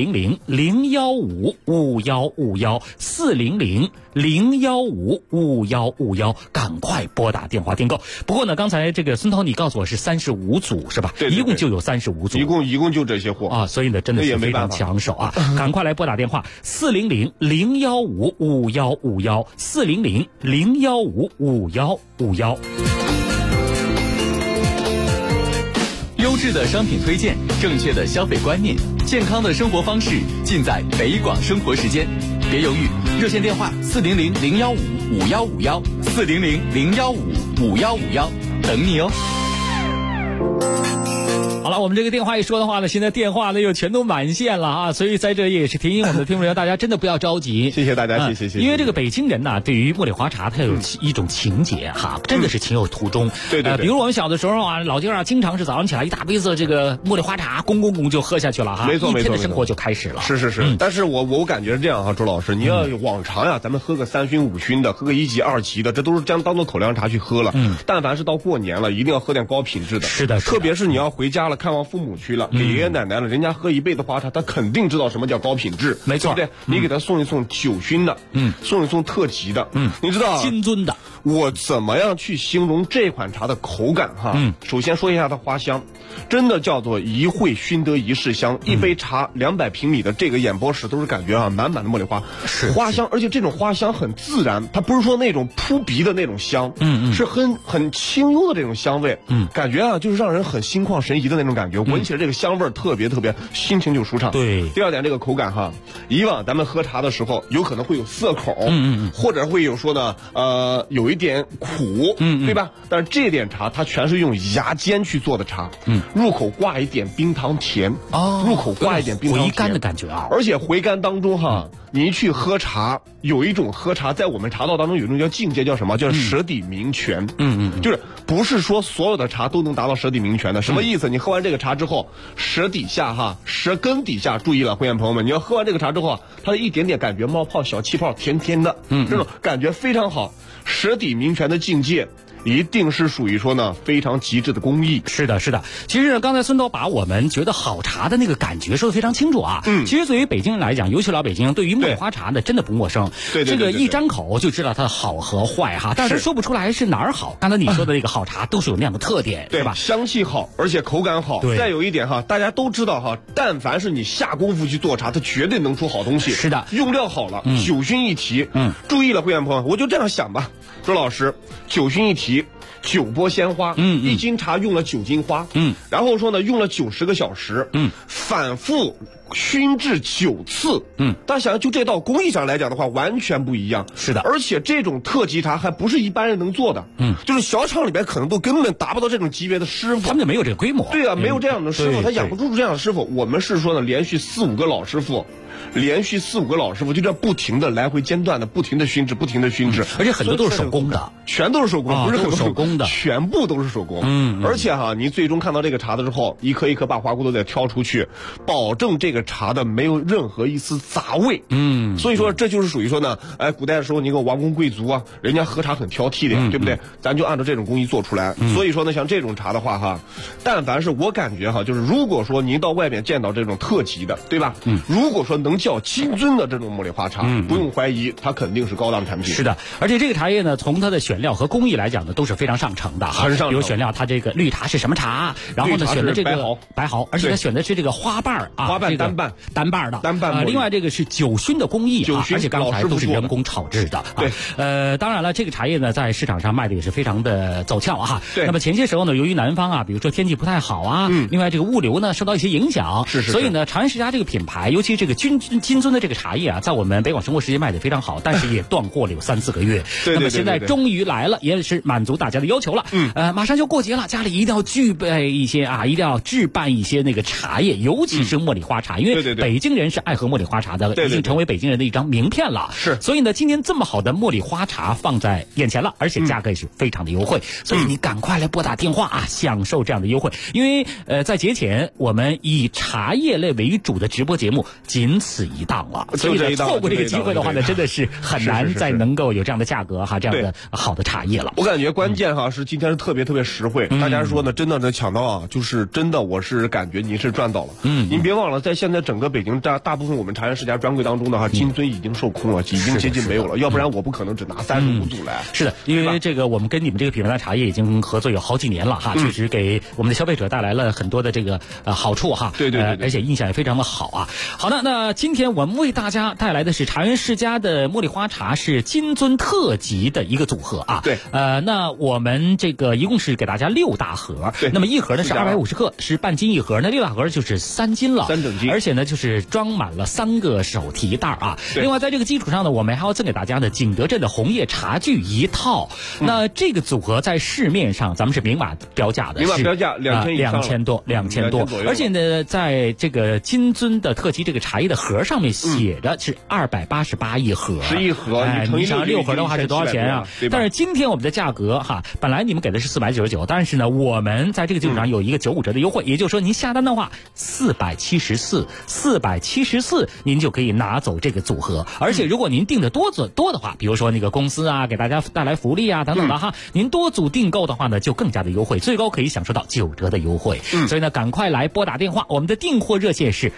400-015-5151，400-015-5151，赶快拨打电话订购。不过呢，刚才这个孙涛你告诉我是35组是吧？ 对， 一共就有35组， 一共就这些货啊，所以呢真的是非常抢手啊！赶快来拨打电话400-015-5151，400-015-5151。 优质的商品推荐，正确的消费观念，健康的生活方式，尽在北广生活时间。别犹豫，热线电话400-015-5151，400-015-5151，等你哦。 好了。 了，我们这个电话一说的话呢，现在电话呢又全都满线了啊，所以在这也是提醒我们的听众朋友，大家真的不要着急。 谢谢大家，谢谢。 因为这个北京人呢，对于茉莉花茶，它有一种情节哈，真的是情有独钟。 对。 比如我们小的时候啊，老家啊，经常是早上起来一大杯子这个茉莉花茶，咣就喝下去了哈， 没错， 一天的生活就开始了。 是。但是我感觉是这样哈，周老师，你要往常呀，咱们喝个3熏5熏的，喝个1级2级的，这都是当做口粮茶去喝了。但凡是到过年了，一定要喝点高品质的。 是的。 特别是你要回家了，看望父母去了，给爷爷奶奶了，人家喝一辈子花茶，他肯定知道什么叫高品质， 没错， 对不对？你给他送一送9熏的，送一送特级的，你知道金樽的。 我怎么样去形容这款茶的口感哈？首先说一下它花香，真的叫做一会熏得一世香。一杯茶200平米的这个演播室都是感觉啊满满的茉莉花，花香，而且这种花香很自然，它不是说那种扑鼻的那种香，是很清幽的这种香味，感觉啊就是让人很心旷神怡的那种感觉，闻起来这个香味特别，心情就舒畅。 对。 第二点，这个口感哈，以往咱们喝茶的时候有可能会有涩口，或者会有说呢有一点苦，对吧？但是这点茶它全是用芽尖去做的茶，入口挂一点冰糖甜，入口挂一点冰糖甜， 回甘的感觉啊。 而且回甘当中哈，你去喝茶，有一种喝茶在我们茶道当中有一种叫境界，叫什么？叫舌底鸣泉。就是不是说所有的茶都能达到舌底鸣泉的。什么意思？你喝完这个茶之后，舌底下哈，舌根底下，注意了，会员朋友们，你要喝完这个茶之后啊，它的一点点感觉冒泡小气泡，甜甜的，这种感觉非常好。舌底鸣泉的境界一定是属于说呢非常极致的工艺。 是的。其实呢，刚才孙导把我们觉得好茶的那个感觉说得非常清楚啊。其实对于北京人来讲，尤其老北京，对于茉莉花茶呢，真的不陌生。 对。 这个一张口就知道它的好和坏哈，但是说不出来是哪儿好。刚才你说的这个好茶都是有那样的特点，对吧？ 香气好，而且口感好。再有一点哈，大家都知道哈，但凡是你下功夫去做茶，它绝对能出好东西。 是的。 用料好了，9熏一提。注意了，会员朋友，我就这样想吧，周老师，9熏一提。9波鲜花，1斤茶用了9斤花，然后说呢用了90个小时，反复熏制9次，大家想想，就这道工艺上来讲的话，完全不一样。 是的， 而且这种特级茶还不是一般人能做的，就是小厂里边可能都根本达不到这种级别的师傅， 他们就没有这个规模。 对啊，没有这样的师傅，他养不住这样的师傅。我们是说呢，连续4、5个老师傅。就这样不停的来回间断的不停的熏制， 而且很多都是手工的， 全都是手工，不是很多手工的， 全部都是手工。而且哈，你最终看到这个茶的时候，一颗一颗把花骨朵再挑出去，保证这个茶的没有任何一丝杂味。所以说这就是属于说呢，古代的时候你个王公贵族啊，人家喝茶很挑剔的，对不对？咱就按照这种工艺做出来。所以说呢，像这种茶的话哈，但凡是我感觉哈，就是如果说您到外面见到这种特级的，对吧？如果说能叫金樽的这种茉莉花茶，不用怀疑，它肯定是高档产品。 是的，而且这个茶叶呢，从它的选料和工艺来讲呢，都是非常上乘的， 很上乘。 比如选料，它这个绿茶是什么茶？然后呢，选的这个白毫，而且它选的是这个花瓣啊， 花瓣单瓣的。 另外这个是9熏的工艺，而且刚才都是人工炒制的。 对， 当然了，这个茶叶呢，在市场上卖的也是非常的走俏啊。 对。 那么前些时候呢，由于南方啊，比如说天气不太好啊，另外这个物流呢受到一些影响，所以呢，长安世家这个品牌，尤其这个金樽的这个茶叶啊，在我们北广生活时间卖的非常好，但是也断货了有3、4个月。 对。 那么现在终于来了，也是满足大家的要求了。马上就过节了，家里一定要具备一些啊，一定要置办一些那个茶叶，尤其是茉莉花茶，因为北京人是爱喝茉莉花茶的，已经成为北京人的一张名片了。 是。 所以呢，今天这么好的茉莉花茶放在眼前了，而且价格也是非常的优惠，所以你赶快来拨打电话啊，享受这样的优惠。因为在节前我们以茶叶类为主的直播节目仅此一档了，所以呢，错过这个机会的话呢，真的是很难再能够有这样的价格哈，这样的好的茶叶了。 我感觉关键哈是今天是特别实惠，大家说呢真的能抢到啊，就是真的我是感觉您是赚到了。您别忘了，在现在整个北京大部分我们长安世家专柜当中的哈，金樽已经售空了，已经接近没有了，要不然我不可能只拿35度来。 是的，因为这个我们跟你们这个品牌的茶叶已经合作有好几年了哈，确实给我们的消费者带来了很多的这个好处哈。 对， 而且印象也非常的好啊。好的，那今天我们为大家带来的是长安世家的茉莉花茶，是金樽特级的一个组合啊。 对， 那我们这个一共是给大家6大盒， 对， 那么一盒呢是250克，是半斤一盒，那6大盒就是3斤了， 3整斤。 而且呢就是装满了3个手提袋啊。另外在这个基础上呢，我们还要赠给大家的景德镇的红叶茶具1套。那这个组合在市面上咱们是明码标价的， 明码标价 2000多，而且呢在这个金樽的特级这个茶叶的盒上面写着是288一盒， 是一盒， 你想6盒的话是多少钱啊？但是今天我们的价格哈，本来你们给的是499，但是呢我们在这个基础上有一个95折的优惠，也就是说您下单的话474，您就可以拿走这个组合。而且如果您订的多的话，比如说那个公司啊给大家带来福利啊等等的哈，您多组订购的话呢就更加的优惠，最高可以享受到9折的优惠。所以呢赶快来拨打电话，我们的订货热线是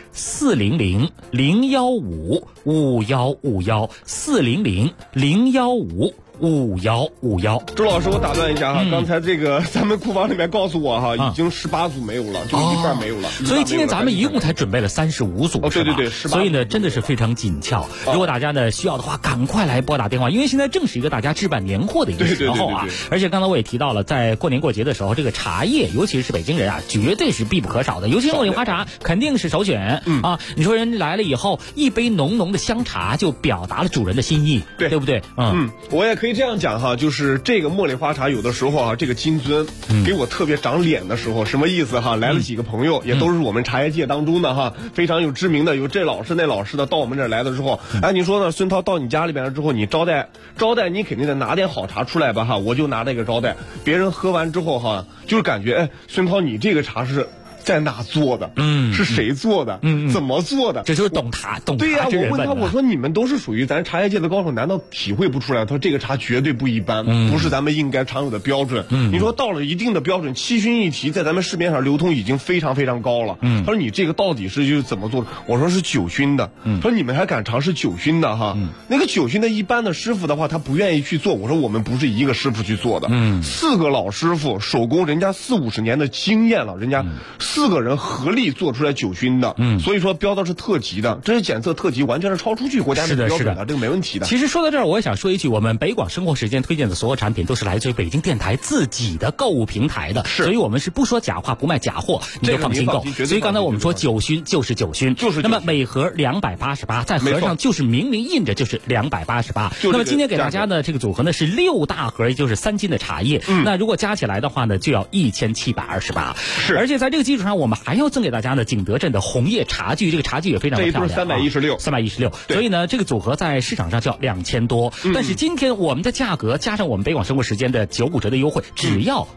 400-015-5151，400-015-5151。 周老师，我打断一下哈，刚才这个咱们库房里面告诉我哈，已经18组没有了，就一半没有了。 所以今天咱们一共才准备了35组， 对， 所以呢真的是非常紧俏。如果大家呢需要的话，赶快来拨打电话，因为现在正是一个大家置办年货的一个时候啊。而且刚才我也提到了，在过年过节的时候，这个茶叶，尤其是北京人啊，绝对是必不可少的，尤其是茉莉花茶肯定是首选啊。你说人来了以后，一杯浓浓的香茶就表达了主人的心意，对不对？ 我也可以这样讲哈，就是这个茉莉花茶有的时候啊，这个金樽给我特别长脸的时候，什么意思哈？来了几个朋友，也都是我们茶叶界当中的哈，非常有知名的，有这老师那老师的，到我们这儿来的之后，你说呢？孙涛到你家里边了之后，你招待，你肯定得拿点好茶出来吧哈，我就拿这个招待，别人喝完之后哈，就是感觉孙涛你这个茶是在哪做的？是谁做的？怎么做的？ 这就是懂茶。 对呀，我问他，我说你们都是属于咱茶叶界的高手，难道体会不出来？他说这个茶绝对不一般，不是咱们应该常有的标准。你说到了一定的标准，7熏一提，在咱们市面上流通已经非常非常高了。他说你这个到底是就是怎么做的？我说是9熏的。他说你们还敢尝试9熏的哈？那个9熏的一般的师傅的话，他不愿意去做。我说我们不是一个师傅去做的，4个老师傅手工，人家40-50年的经验了，人家4个人合力做出来9熏的，所以说标的是特级的，这是检测特级，完全是超出去国家的标准的，这个没问题的。 其实说到这儿，我也想说一句，我们北广生活时间推荐的所有产品都是来自于北京电台自己的购物平台的，所以我们是不说假话，不卖假货，你就放心购。所以刚才我们说9熏就是9熏，那么每盒288，在盒上就是明明印着就是288。那么今天给大家的这个组合呢是6大盒，也就是3斤的茶叶，那如果加起来的话呢就要1728。而且在这个基础上，我们还要赠给大家的景德镇的红叶茶具，这个茶具也非常的漂亮，316，所以呢这个组合在市场上就要2000多，但是今天我们的价格加上我们北广生活时间的95折的优惠，只要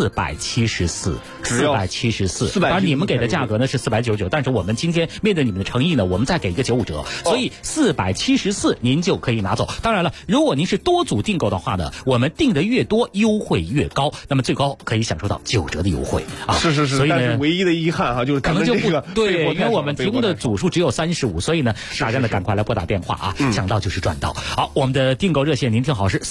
474，而你们给的价格呢是499，但是我们今天面对你们的诚意呢，我们再给一个95折，所以474您就可以拿走。当然了，如果您是多组订购的话呢，我们订的越多优惠越高，那么最高可以享受到9折的优惠啊。 是， 所以呢但是唯一的遗憾哈，就是可能就不对，因为我们提供的组数只有35，所以呢，大家呢赶快来拨打电话啊，抢到就是赚到。好，我们的订购热线您听好是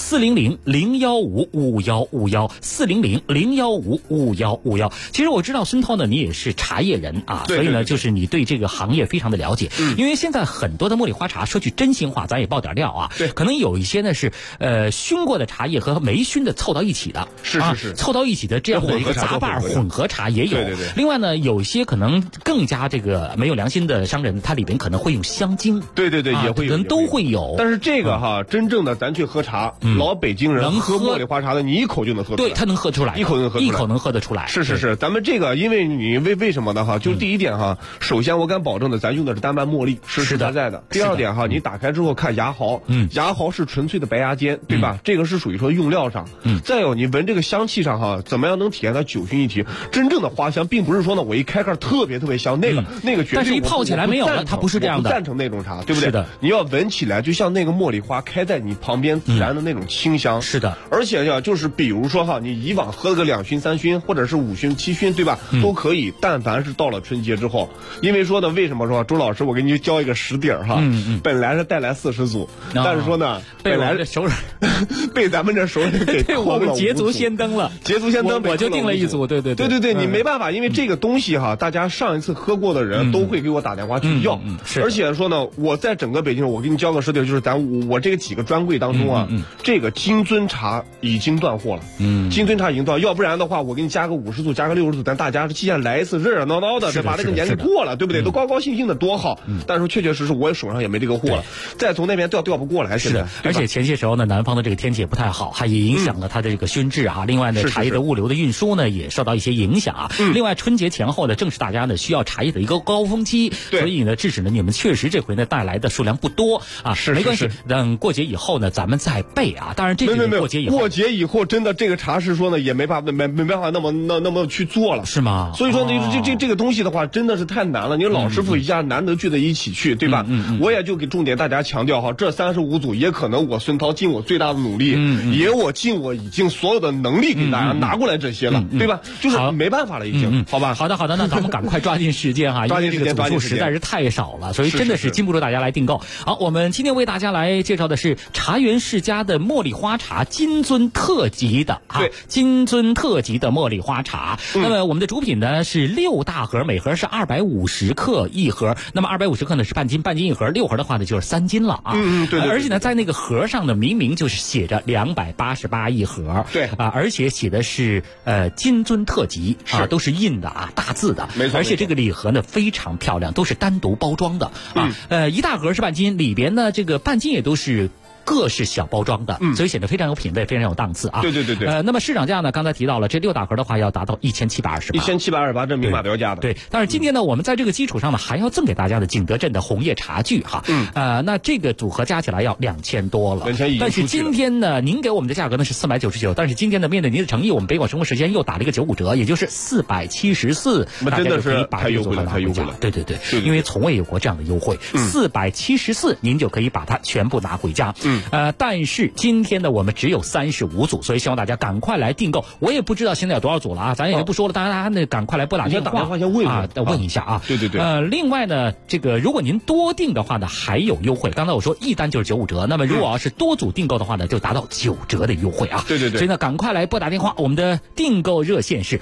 400-015-5151，400-015-5151。其实我知道孙涛呢，你也是茶叶人啊，所以呢，就是你对这个行业非常的了解。因为现在很多的茉莉花茶，说句真心话，咱也爆点料啊，可能有一些呢是熏过的茶叶和没熏的凑到一起的， 是凑到一起的这样的一个杂拌混合茶也有。另外呢，有些可能更加这个没有良心的商人，他里边可能会用香精。 对，也会有， 可能都会有。 但是这个哈，真正的咱去喝茶，老北京人能喝茉莉花茶的，你一口就能喝出来。 对，他能喝出来， 一口能喝得出来。 是，咱们这个，因为你为什么呢哈？就是第一点哈，首先我敢保证的，咱用的是单瓣茉莉，实实在在的。第二点哈，你打开之后看芽毫，芽毫是纯粹的白芽尖，对吧？这个是属于说用料上。再有你闻这个香气上哈，怎么样能体验到9熏一提？真正的花香，并不是说呢我一开盖特别香，那个绝对。 但是一泡起来没有了，它不是这样的。 不赞成那种茶，对不对？ 是的， 你要闻起来就像那个茉莉花开在你旁边自然的那种清香。 是的， 而且呀，就是比如说哈，你以往喝了个2熏、3熏，或者是5熏、7熏，对吧？都可以。但凡是到了春节之后，因为说呢，为什么说周老师，我给你教一个实底儿哈？本来是带来40组，但是说呢， 本来熟人被咱们这熟人给我们捷足先登了， 捷足先登， 我就定了1组，对， 你没办法，因为这这个东西哈，大家上一次喝过的人都会给我打电话去要， 是。 而且说呢，我在整个北京，我给你交个实底，就是我这个几个专柜当中啊，这个金樽茶已经断货了，金樽茶已经断，要不然的话，我给你加个50组，加个60组，咱大家既然来一次热热闹闹的，把这个年给过了，对不对？都高高兴兴的多好。但是确确实实我手上也没这个货了，再从那边调不过来， 是。而且前些时候呢，南方的这个天气也不太好，还也影响了它的这个熏制啊。另外呢，茶叶的物流的运输呢也受到一些影响啊。另外春节前后呢，正是大家呢需要茶叶的一个高峰期，所以呢，致使呢你们确实这回呢带来的数量不多啊。没关系，等过节以后呢，咱们再备啊。当然这个过节以后真的这个茶是说呢也没办法那么去做了， 是吗？所以说这个东西的话真的是太难了。你老师傅一家难得聚在一起去，对吧？我也就给重点大家强调哈，这35组也可能我孙涛尽我最大的努力，也我尽我已经所有的能力给大家拿过来这些了，对吧？就是没办法了，已经，好吧？ 好的，那咱们赶快抓紧时间哈，因为这个组数实在是太少了，所以真的是禁不住大家来订购。好，我们今天为大家来介绍的是茶园世家的茉莉花茶金樽特级的啊，金樽特级的茉莉花茶。那么我们的主品呢是6大盒，每盒是250克一盒，那么250克呢是半斤一盒，6盒的话呢就是3斤了啊。对。而且呢，在那个盒上呢，明明就是写着288一盒，对啊，而且写的是金樽特级啊，都是印的啊，大字的，没错。而且这个礼盒呢非常漂亮，都是单独包装的啊。一大盒是半斤，里边呢这个半斤也都是各式小包装的，所以显得非常有品位，非常有档次啊。对。那么市场价呢，刚才提到了，这6大盒的话要达到1728，这明码标价的。对。但是今天呢，我们在这个基础上呢，还要赠给大家的景德镇的红叶茶具哈。那这个组合加起来要2000多了。但是今天呢，您给我们的价格呢是499，但是今天呢，面对您的诚意，我们北广生活时间又打了一个95折，也就是474，大家就可以把这个组合拿回家。对。因为从未有过这样的优惠，474您就可以把它全部拿回家。但是今天呢，我们只有35组，所以希望大家赶快来订购。我也不知道现在有多少组了啊，咱也就不说了，大家呢赶快来拨打电话，先问一下啊。对。另外呢，这个如果您多订的话呢，还有优惠。刚才我说一单就是95折，那么如果要是多组订购的话呢，就达到9折的优惠啊。对。所以呢，赶快来拨打电话，我们的订购热线是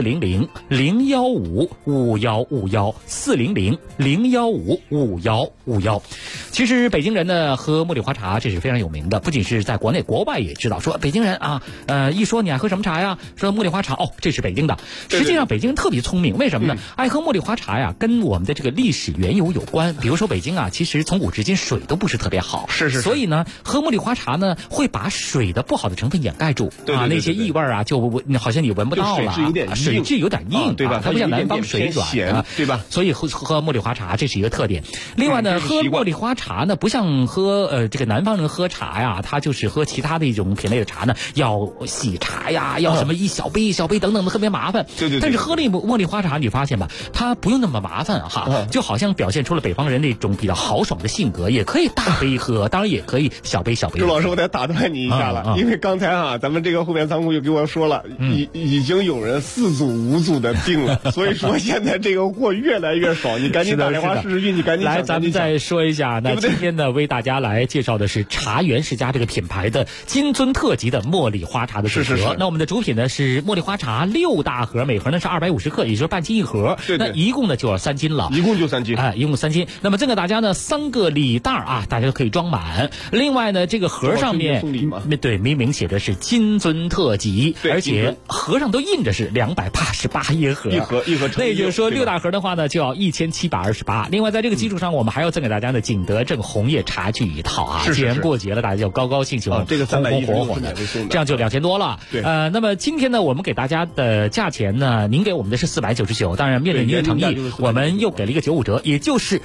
400-015-5151，400-015-5151。其实北京人呢喝茉莉花茶这是非常有名的，不仅是在国内国外也知道，说北京人啊，一说你爱喝什么茶呀，说茉莉花茶，这是北京的。实际上北京人特别聪明，为什么呢？爱喝茉莉花茶呀，跟我们的这个历史缘由有关。比如说北京啊，其实从古至今水都不是特别好，是。所以呢，喝茉莉花茶呢，会把水的不好的成分掩盖住，那些异味啊，就好像你闻不到了，水质有点硬，对吧？它不像南方水软啊，对吧？所以喝茉莉花茶这是一个特点。另外呢，喝茉莉花茶呢，不像喝这个南方人喝茶呀，他就是喝其他的一种品类的茶呢，要洗茶呀，要什么一小杯一小杯等等的，特别麻烦。对。但是喝茉莉花茶，你发现吧，它不用那么麻烦哈，就好像表现出了北方人那种比较豪爽的性格，也可以大杯喝，当然也可以小杯。朱老师，我得打断你一下了，因为刚才咱们这个后面仓库就给我说了，已经有人4组5组的订了，所以说现在这个货越来越少，你赶紧打电话试试运气，赶紧来，咱们再说一下。那今天呢，为大家来介绍的是茶园世家这个品牌的金樽特级的茉莉花茶的组合。是。那我们的主品呢是茉莉花茶6大盒，每盒呢是250克，也就是半斤一盒。对。那一共呢就要3斤了。 一共就3斤。 一共3斤。那么赠给大家呢3个礼袋啊，大家都可以装满。另外呢，这个盒上面对明明写的是金樽特级，而且盒上都印着是288一盒。一盒。那也就是说6大盒的话呢就要1728。另外在这个基础上，我们还要赠给大家的景德镇红叶茶具一套啊。既然过节了，大家就高高兴兴， 这个红红火火的，这样就2000多了。对。那么今天呢，我们给大家的价钱呢，您给我们的是499，当然面对您的诚意，我们又给了一个95折，也就是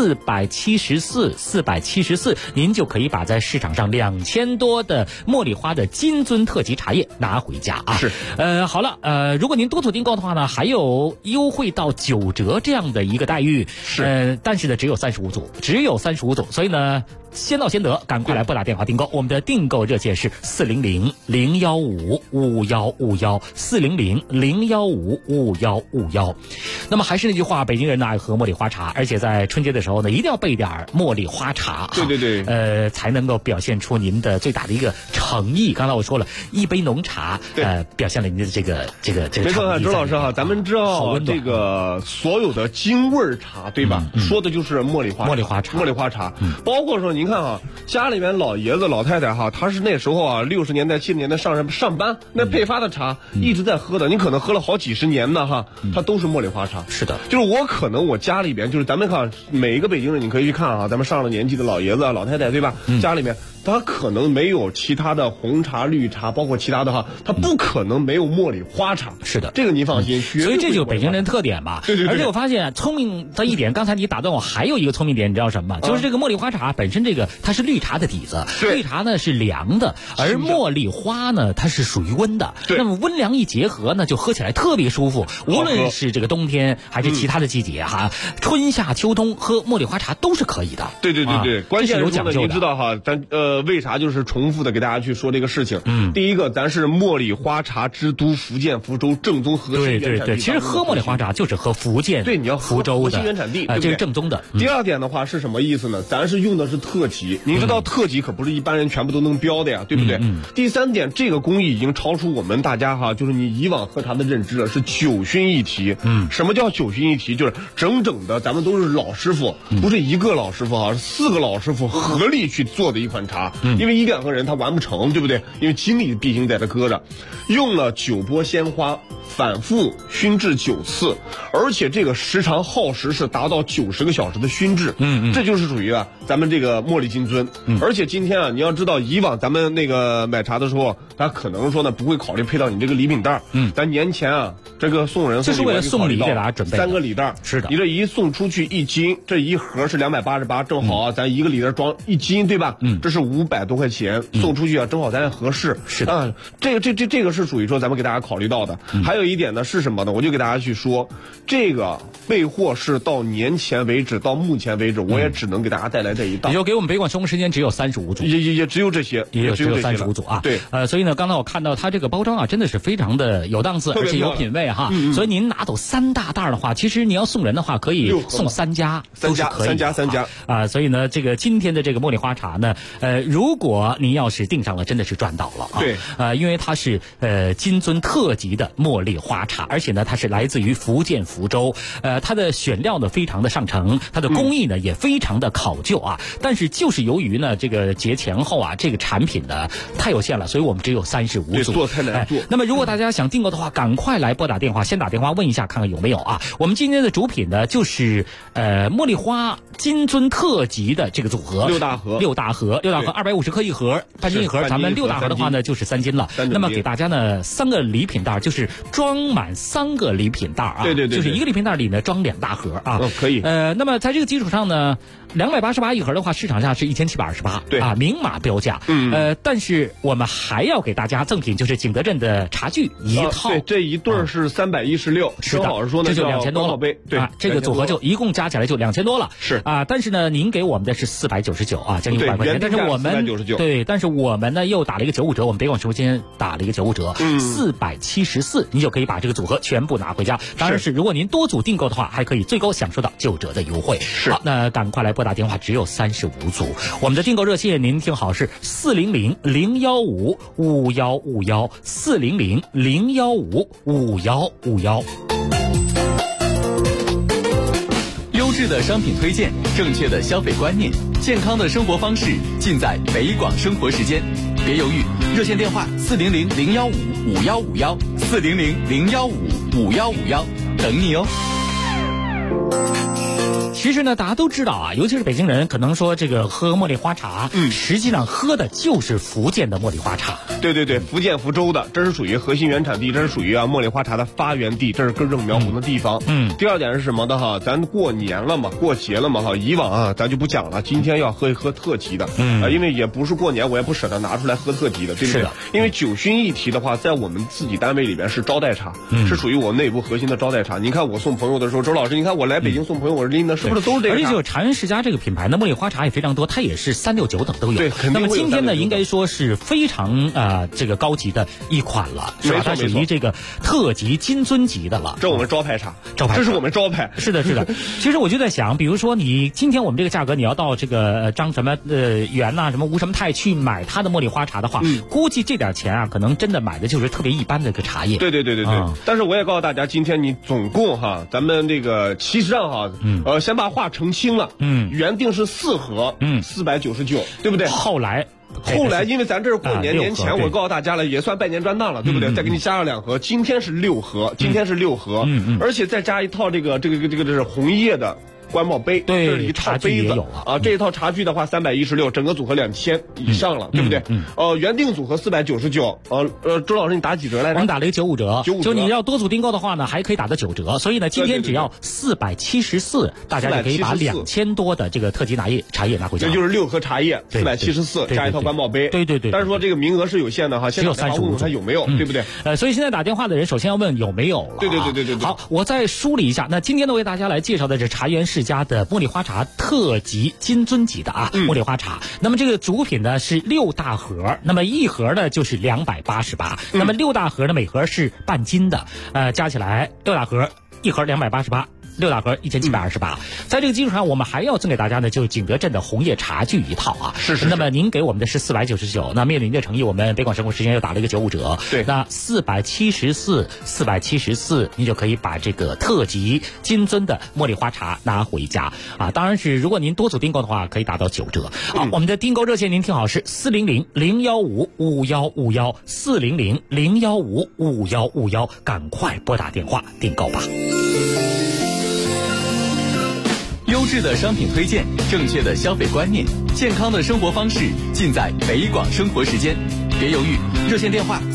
474，您就可以把在市场上2000多的茉莉花的金樽特级茶叶拿回家啊。是。好了，如果您多组订购的话呢，还有优惠到9折这样的一个待遇。是。但是呢，只有35组，所以呢， 先到先得，赶快来拨打电话订购。我们的订购热线是400-015-5151，400-015-5151。那么还是那句话，北京人呢爱喝茉莉花茶，而且在春节的时候呢，一定要备点茉莉花茶。 对对对， 才能够表现出您的最大的一个诚意。刚才我说了，一杯浓茶，表现了您的这个没错，周老师哈，咱们知道这个所有的京味茶，对吧？说的就是茉莉花茶，包括说您看哈，家里面老爷子老太太哈，他是那时候啊60年代70年代上班那配发的茶一直在喝的，你可能喝了好几十年的哈，它都是茉莉花茶。 是的， 就是我家里边就是咱们看每一个北京人，你可以去看啊，咱们上了年纪的老爷子老太太对吧？家里面他可能没有其他的红茶绿茶，包括其他的哈，他不可能没有茉莉花茶。 是的， 这个您放心。 所以这就是北京人特点嘛。 对。 而且我发现聪明的一点，刚才你打断我，还有一个聪明点，你知道什么吗？就是这个茉莉花茶本身它是绿茶的底子，绿茶呢是凉的，而茉莉花呢它是属于温的。那么温凉一结合呢，就喝起来特别舒服。无论是这个冬天还是其他的季节哈，春夏秋冬喝茉莉花茶都是可以的。 对，关键有讲究的。 你知道哈，咱为啥就是重复的给大家去说这个事情？第一个，咱是茉莉花茶之都福建福州正宗核心原产地。 对，其实喝茉莉花茶就是喝福建你要福州的核心原产地，对不对？ 这是正宗的。 第二点的话是什么意思呢？咱是用的是特级，你知道特级可不是一般人全部都能标的呀，对不对？第三点，这个工艺已经超出我们大家哈，就是你以往喝茶的认知了，是9熏一提。什么叫9熏一提？就是整的，咱们都是老师傅，不是一个老师傅哈，是4个老师傅合力去做的一款茶。因为1-2个人他完不成，对不对？因为精力毕竟在这搁着，用了9波鲜花，反复熏制9次，而且这个时长耗时是达到90个小时的熏制。这就是属于咱们这个茉莉金樽。而且今天你要知道，以往咱们那个买茶的时候，他可能说呢不会考虑配到你这个礼品袋。咱年前这个送人就是为了送礼给大家准备 3个礼袋。 是的， 你这一送出去1斤，这一盒是288，正好咱1个礼袋装1斤，对吧？这是500多块钱，送出去正好咱也合适。 是的， 这个是属于说咱们给大家考虑到的。还有一点呢是什么呢？我就给大家去说，这个备货是到年前为止，到目前为止，我也只能给大家带来这一档。 也就给我们北广生活时间只有35组， 也只有这些， 也只有35组啊。 对， 所以呢，刚才我看到它这个包装真的是非常的有档次，而且有品位哈。所以您拿走3大袋的话，其实你要送人的话，可以送3家，都是可以的。 3家啊。所以呢，这个今天的这个茉莉花茶呢，如果您要是订上了，真的是赚到了啊。 对， 因为它是金樽特级的茉莉花茶，而且呢，它是来自于福建福州，它的选料呢非常的上乘，它的工艺呢也非常的考究啊。但是就是由于呢这个节前后这个产品呢太有限了，所以我们只有35组， 做太难做。 那么如果大家想订购的话，赶快来拨打电话，先打电话问一下看看有没有啊。我们今天的主品呢就是茉莉花金樽特级的这个组合 ，6大盒 250克一盒，半斤一盒，咱们6大盒的话呢就是3斤了。那么给大家呢3个礼品袋，就是装满3个礼品袋啊。 对， 就是1个礼品袋里呢装2大盒啊。 可以。 那么在这个基础上呢，288一盒的话，市场价是1728， 对啊，明码标价。但是我们还要给大家赠品，就是景德镇的茶具一套。 对，这一对是316，正好是说呢， 这就2000多了。 对， 这个组合就一共加起来就2000多了。 是啊，但是呢，您给我们的是499啊，将近500块钱。但是我们但是我们呢又打了一个95折，我们北广直播间打了一个95折，474，你就可以把这个组合全部拿回家。当然是如果您多组订购的话，还可以最高享受到9折的优惠。好，那赶快来拨打电话，只有35组。我们的订购热线您听好是400-015-5151，400-015-5151。 优质的商品推荐，正确的消费观念，健康的生活方式，尽在北广生活时间。别犹豫，热线电话400-015-5151，400-015-5151，等你哦。 其实呢，大家都知道啊，尤其是北京人，可能说这个喝茉莉花茶，实际上喝的就是福建的茉莉花茶。 对，福建福州的，这是属于核心原产地，这是属于茉莉花茶的发源地，这是根正苗红的地方。第二点是什么的哈？咱过年了嘛，过节了嘛哈，以往咱就不讲了，今天要喝一喝特级的。因为也不是过年，我也不舍得拿出来喝特级的，对不对？因为9熏一提的话，在我们自己单位里面是招待茶，是属于我内部核心的招待茶。你看我送朋友的时候，周老师，你看我来北京送朋友，我是拎的是是不是都是这个？ 而且就茶园世家这个品牌呢，茉莉花茶也非常多，它也是369等都有。 对， 那么今天呢，应该说是非常这个高级的一款了，是吧？它属于这个特级金尊级的了。 这我们招牌茶，这是我们招牌。 是的，是的。其实我就在想，比如说你今天我们这个价格，你要到这个张什么园呐、什么吴什么泰去买它的茉莉花茶的话，估计这点钱啊，可能真的买的就是特别一般的一个茶叶。 对。但是我也告诉大家，今天你总共哈，咱们这个其实上哈，先把话澄清了。原定是4盒，499，对不对？ 后来， 因为咱这是过年前，我告诉大家了，也算拜年专档了，对不对？再给你加上2盒，今天是6盒，而且再加一套这个是红叶的官帽杯， 对， 这是一套杯子啊。这一套茶具的话，316，整个组合2000以上了，对不对？原定组合499，周老师你打几折来着？ 我们打了一个95折，就你要多组订购的话呢，还可以打到9折。所以呢，今天只要474，大家就可以把2000多的这个特级茶叶拿回家。 这就是6盒茶叶，474加一套官帽杯。 对。 但是说这个名额是有限的哈， 只有35 它有没有，对不对？ 所以现在打电话的人首先要问有没有了。 对。 好，我再梳理一下，那今天呢为大家来介绍的是茶园世家的茉莉花茶特级金尊级的茉莉花茶。那么这个主品呢是6大盒，那么一盒呢就是288，那么6大盒呢每盒是半斤的，加起来6大盒一盒288。6大盒1728，在这个基础上，我们还要赠给大家呢，就是景德镇的红叶茶具一套啊。 是。 那么您给我们的是499，那面对您的诚意，我们北广生活时间又打了一个95折。 对。 那474，您就可以把这个特级金尊的茉莉花茶拿回家啊。当然是如果您多组订购的话，可以达到9折。好，我们的订购热线您听好是400-015-5151，400-015-5151，赶快拨打电话订购吧。 优质的商品推荐，正确的消费观念，健康的生活方式，尽在北广生活时间。别犹豫，热线电话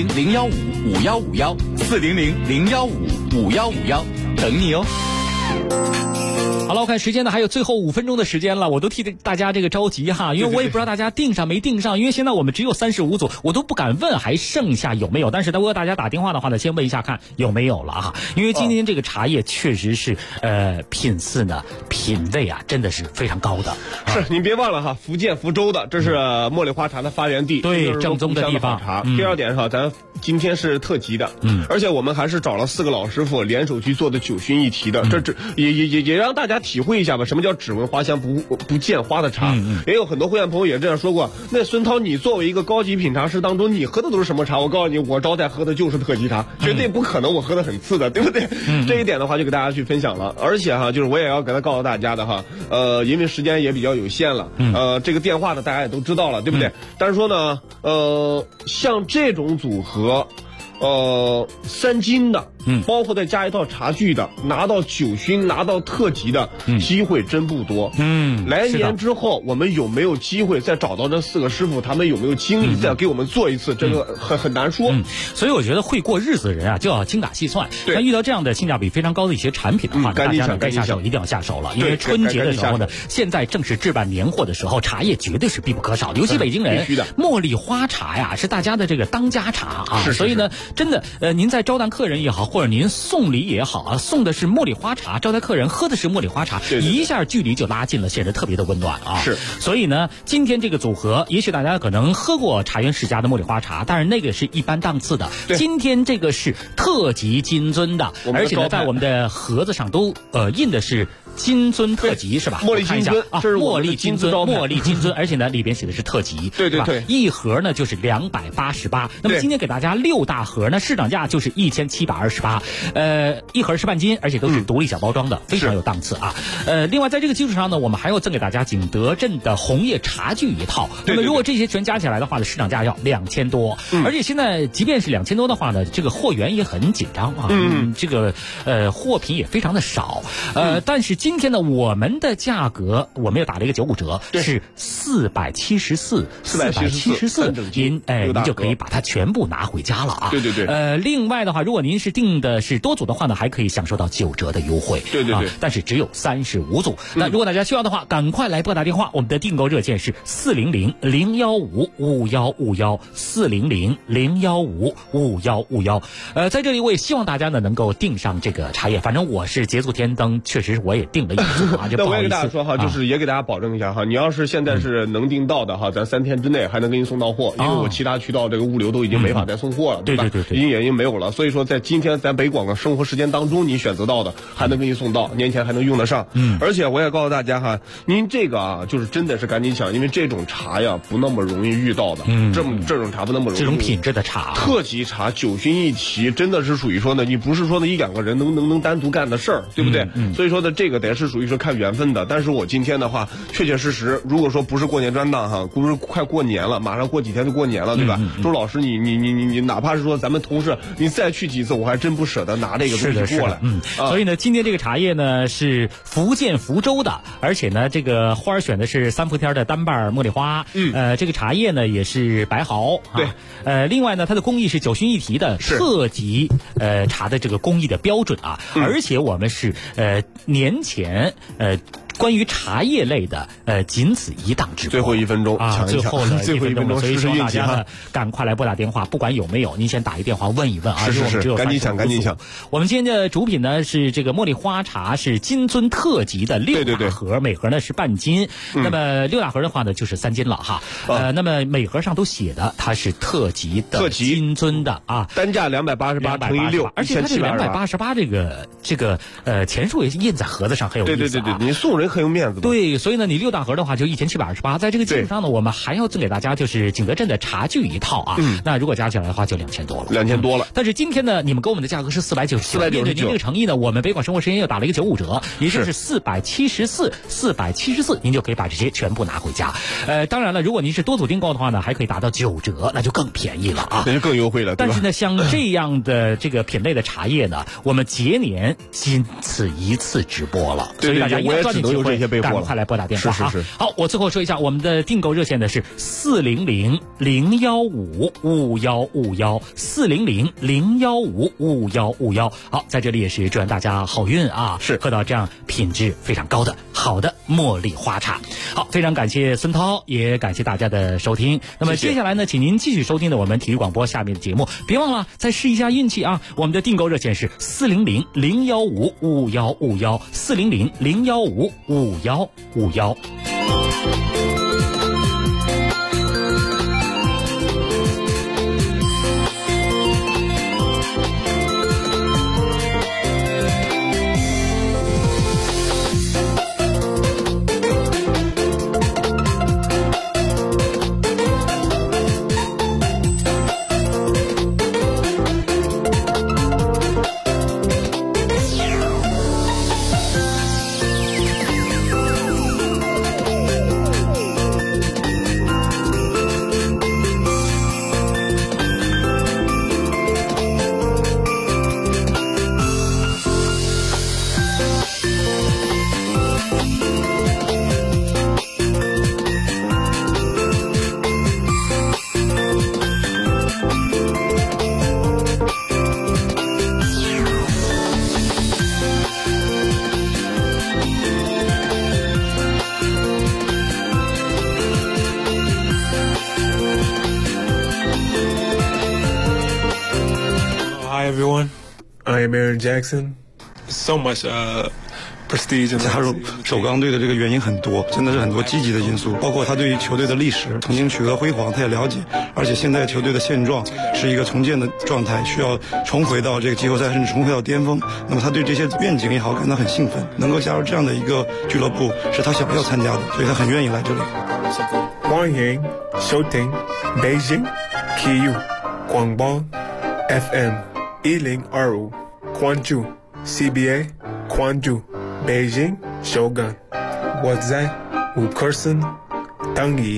400-015-5151，400-015-5151，等你哦。 好了，我看时间呢还有最后5分钟的时间了，我都替大家这个着急哈，因为我也不知道大家订上没订上，因为现在我们只有35组，我都不敢问还剩下有没有。但是如果大家打电话的话呢，先问一下看有没有了哈，因为今天这个茶叶确实是品次呢品味啊真的是非常高的。 是，您别忘了哈，福建福州的，这是茉莉花茶的发源地， 对，正宗的地方。 第二点哈，咱今天是特级的，而且我们还是找了4个老师傅联手去做的9熏1提的，这也让大家体会一下吧，什么叫只闻花香不见花的茶。也有很多会员朋友也这样说过。那孙涛，你作为一个高级品茶师当中，你喝的都是什么茶？我告诉你，我招待喝的就是特级茶，绝对不可能我喝的很次的，对不对？这一点的话就给大家去分享了。而且哈，就是我也要给他告诉大家的哈，因为时间也比较有限了，这个电话呢大家也都知道了，对不对？但是说呢，像这种组合。3斤的，包括再加一套茶具的，拿到9熏，拿到特级的，机会真不多。来年之后，我们有没有机会再找到这4个师傅？他们有没有精力再给我们做一次？这个很难说。 所以我觉得会过日子的人啊，就要精打细算。那遇到这样的性价比非常高的一些产品的话，大家呢该下手一定要下手了。因为春节的时候呢，现在正是置办年货的时候，茶叶绝对是必不可少。尤其北京人，茉莉花茶呀是大家的这个当家茶啊。所以呢。真的，您在招待客人也好，或者您送礼也好啊，送的是茉莉花茶，招待客人喝的是茉莉花茶，一下距离就拉近了，显得特别的温暖啊。 是， 所以呢，今天这个组合，也许大家可能喝过茶园世家的茉莉花茶，但是那个是一般档次的，今天这个是特级金尊的，而且呢，在我们的盒子上都印的是。金尊特级是吧？ 茉莉金尊啊，茉莉金尊，茉莉金尊，而且呢里边写的是特级， 对， 一盒呢就是288。那么今天给大家6大盒呢，市场价就是1728，一盒是半斤，而且都是独立小包装的，非常有档次啊。另外在这个基础上呢，我们还要赠给大家景德镇的红叶茶具一套。那么如果这些全加起来的话呢，市场价要2000多，而且现在即便是2000多的话呢，这个货源也很紧张啊，这个货品也非常的少，但是。今天呢，我们的价格我们又打了一个95折，是474，您就可以把它全部拿回家了啊。 对。 另外的话，如果您是订的是多组的话呢，还可以享受到9折的优惠。 对。 但是只有35组。那如果大家需要的话，赶快来拨打电话，我们的订购热线是400-015-5151，400-015-5151。在这里我也希望大家呢能够订上这个茶叶，反正我是捷足天登，确实我也订了一组啊，就那我也给大家说哈，就是也给大家保证一下哈，你要是现在是能订到的哈，咱3天之内还能给你送到货，因为我其他渠道这个物流都已经没法再送货了，对吧？对，已经没有了，所以说在今天咱北广的生活时间当中，你选择到的还能给你送到，年前还能用得上。而且我也告诉大家哈，您这个啊，就是真的是赶紧想，因为这种茶呀不那么容易遇到的，这种茶不那么容易， 这种品质的茶， 特级茶9旬一期，真的是属于说呢，你不是说呢1-2个人能单独干的事儿，对不对？所以说呢，这个得是属于说看缘分的。但是我今天的话，确确实实，如果说不是过年专档哈，不是快过年了，马上过几天就过年了，对吧？周老师，你哪怕是说咱们同事，你再去几次，我还真不舍得拿这个东西过来。 所以呢，今天这个茶叶呢是福建福州的，而且呢，这个花选的是3伏天的单瓣茉莉花。这个茶叶呢也是白毫。对。另外呢，它的工艺是9旬一提的特级茶的这个工艺的标准啊，而且我们是年前关于茶叶类的仅此一档直播， 最后1分钟啊，最后的 1分钟， 所以说大家呢赶快来拨打电话，不管有没有，您先打一电话问一问啊。 是，赶紧抢。 我们今天的主品呢是这个茉莉花茶，是金樽特级的6大盒，每盒呢是半斤。那么6大盒的话呢就是3斤了哈。那么每盒上都写的它是特级的金樽的啊， 单价288乘以6， 而且它这288这个钱数也印在盒子上，很有意思啊。 对，你送人很有面子。 对，所以呢，你6大盒的话就1728，在这个基础上呢，我们还要赠给大家就是景德镇的茶具一套啊。那如果加起来的话就2000多了 ，2000多了。 但是今天呢，你们给我们的价格是499，面对您这个诚意呢，我们北广生活实验又打了一个95折，也就是474，您就可以把这些全部拿回家。当然了，如果您是多组订购的话呢，还可以达到9折，那就更便宜了啊， 那就更优惠了。 但是呢，像这样的这个品类的茶叶呢，我们节年仅此一次直播了，所以大家一定要抓紧机会，赶快来拨打电话啊！好，我最后说一下，我们的订购热线呢是400-015-5151，400-015-5151。好，在这里也是祝愿大家好运啊，喝到这样品质非常高的好的茉莉花茶。好，非常感谢孙涛，也感谢大家的收听。那么接下来呢，请您继续收听的我们体育广播下面的节目，别忘了再试一下运气啊！我们的订购热线是400-015-5151，400-015-5151。 Hi everyone, I am Aaron Jackson. So much prestige. 加入首钢队的这个原因很多，真的是很多积极的因素，包括他对于球队的历史曾经取得辉煌，他也了解，而且现在球队的现状是一个重建的状态，需要重回到这个季后赛，甚至重回到巅峰。那么他对这些愿景也好感到很兴奋，能够加入这样的一个俱乐部是他想要参加的，所以他很愿意来这里。 欢迎收听北京体育广播 FM1025，关注 CBA， 关注北京首钢，我在五棵松等你。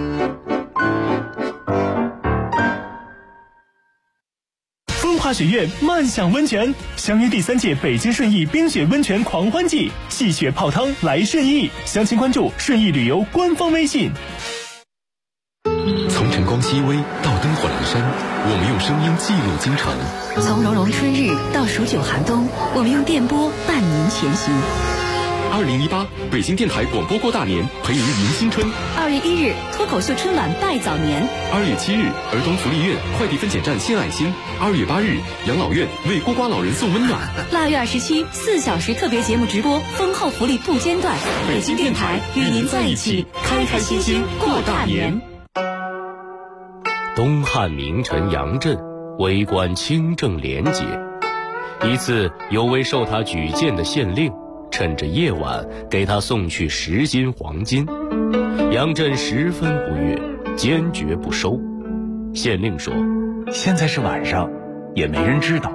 风华学院漫享温泉，相约第3届北京顺义冰雪温泉狂欢季，戏雪泡汤来顺义，详情关注顺义旅游官方微信。 从晨光熹微到灯火阑珊，我们用声音记录京城； 从融融春日到数9寒冬，我们用电波伴您前行。 2018北京电台广播过大年，培育迎新春。 2月1日脱口秀春晚拜早年。 2月7日儿童福利院快递分拣站献爱心。2月8日养老院为孤寡老人送温暖。 腊月27 4小时特别节目直播，丰厚福利不间断。北京电台与您在一起，开开心心过大年。 东汉名臣杨震为官清正廉洁，一次有位受他举荐的县令趁着夜晚给他送去10斤黄金，杨震十分不悦，坚决不收。县令说： 现在是晚上，也没人知道，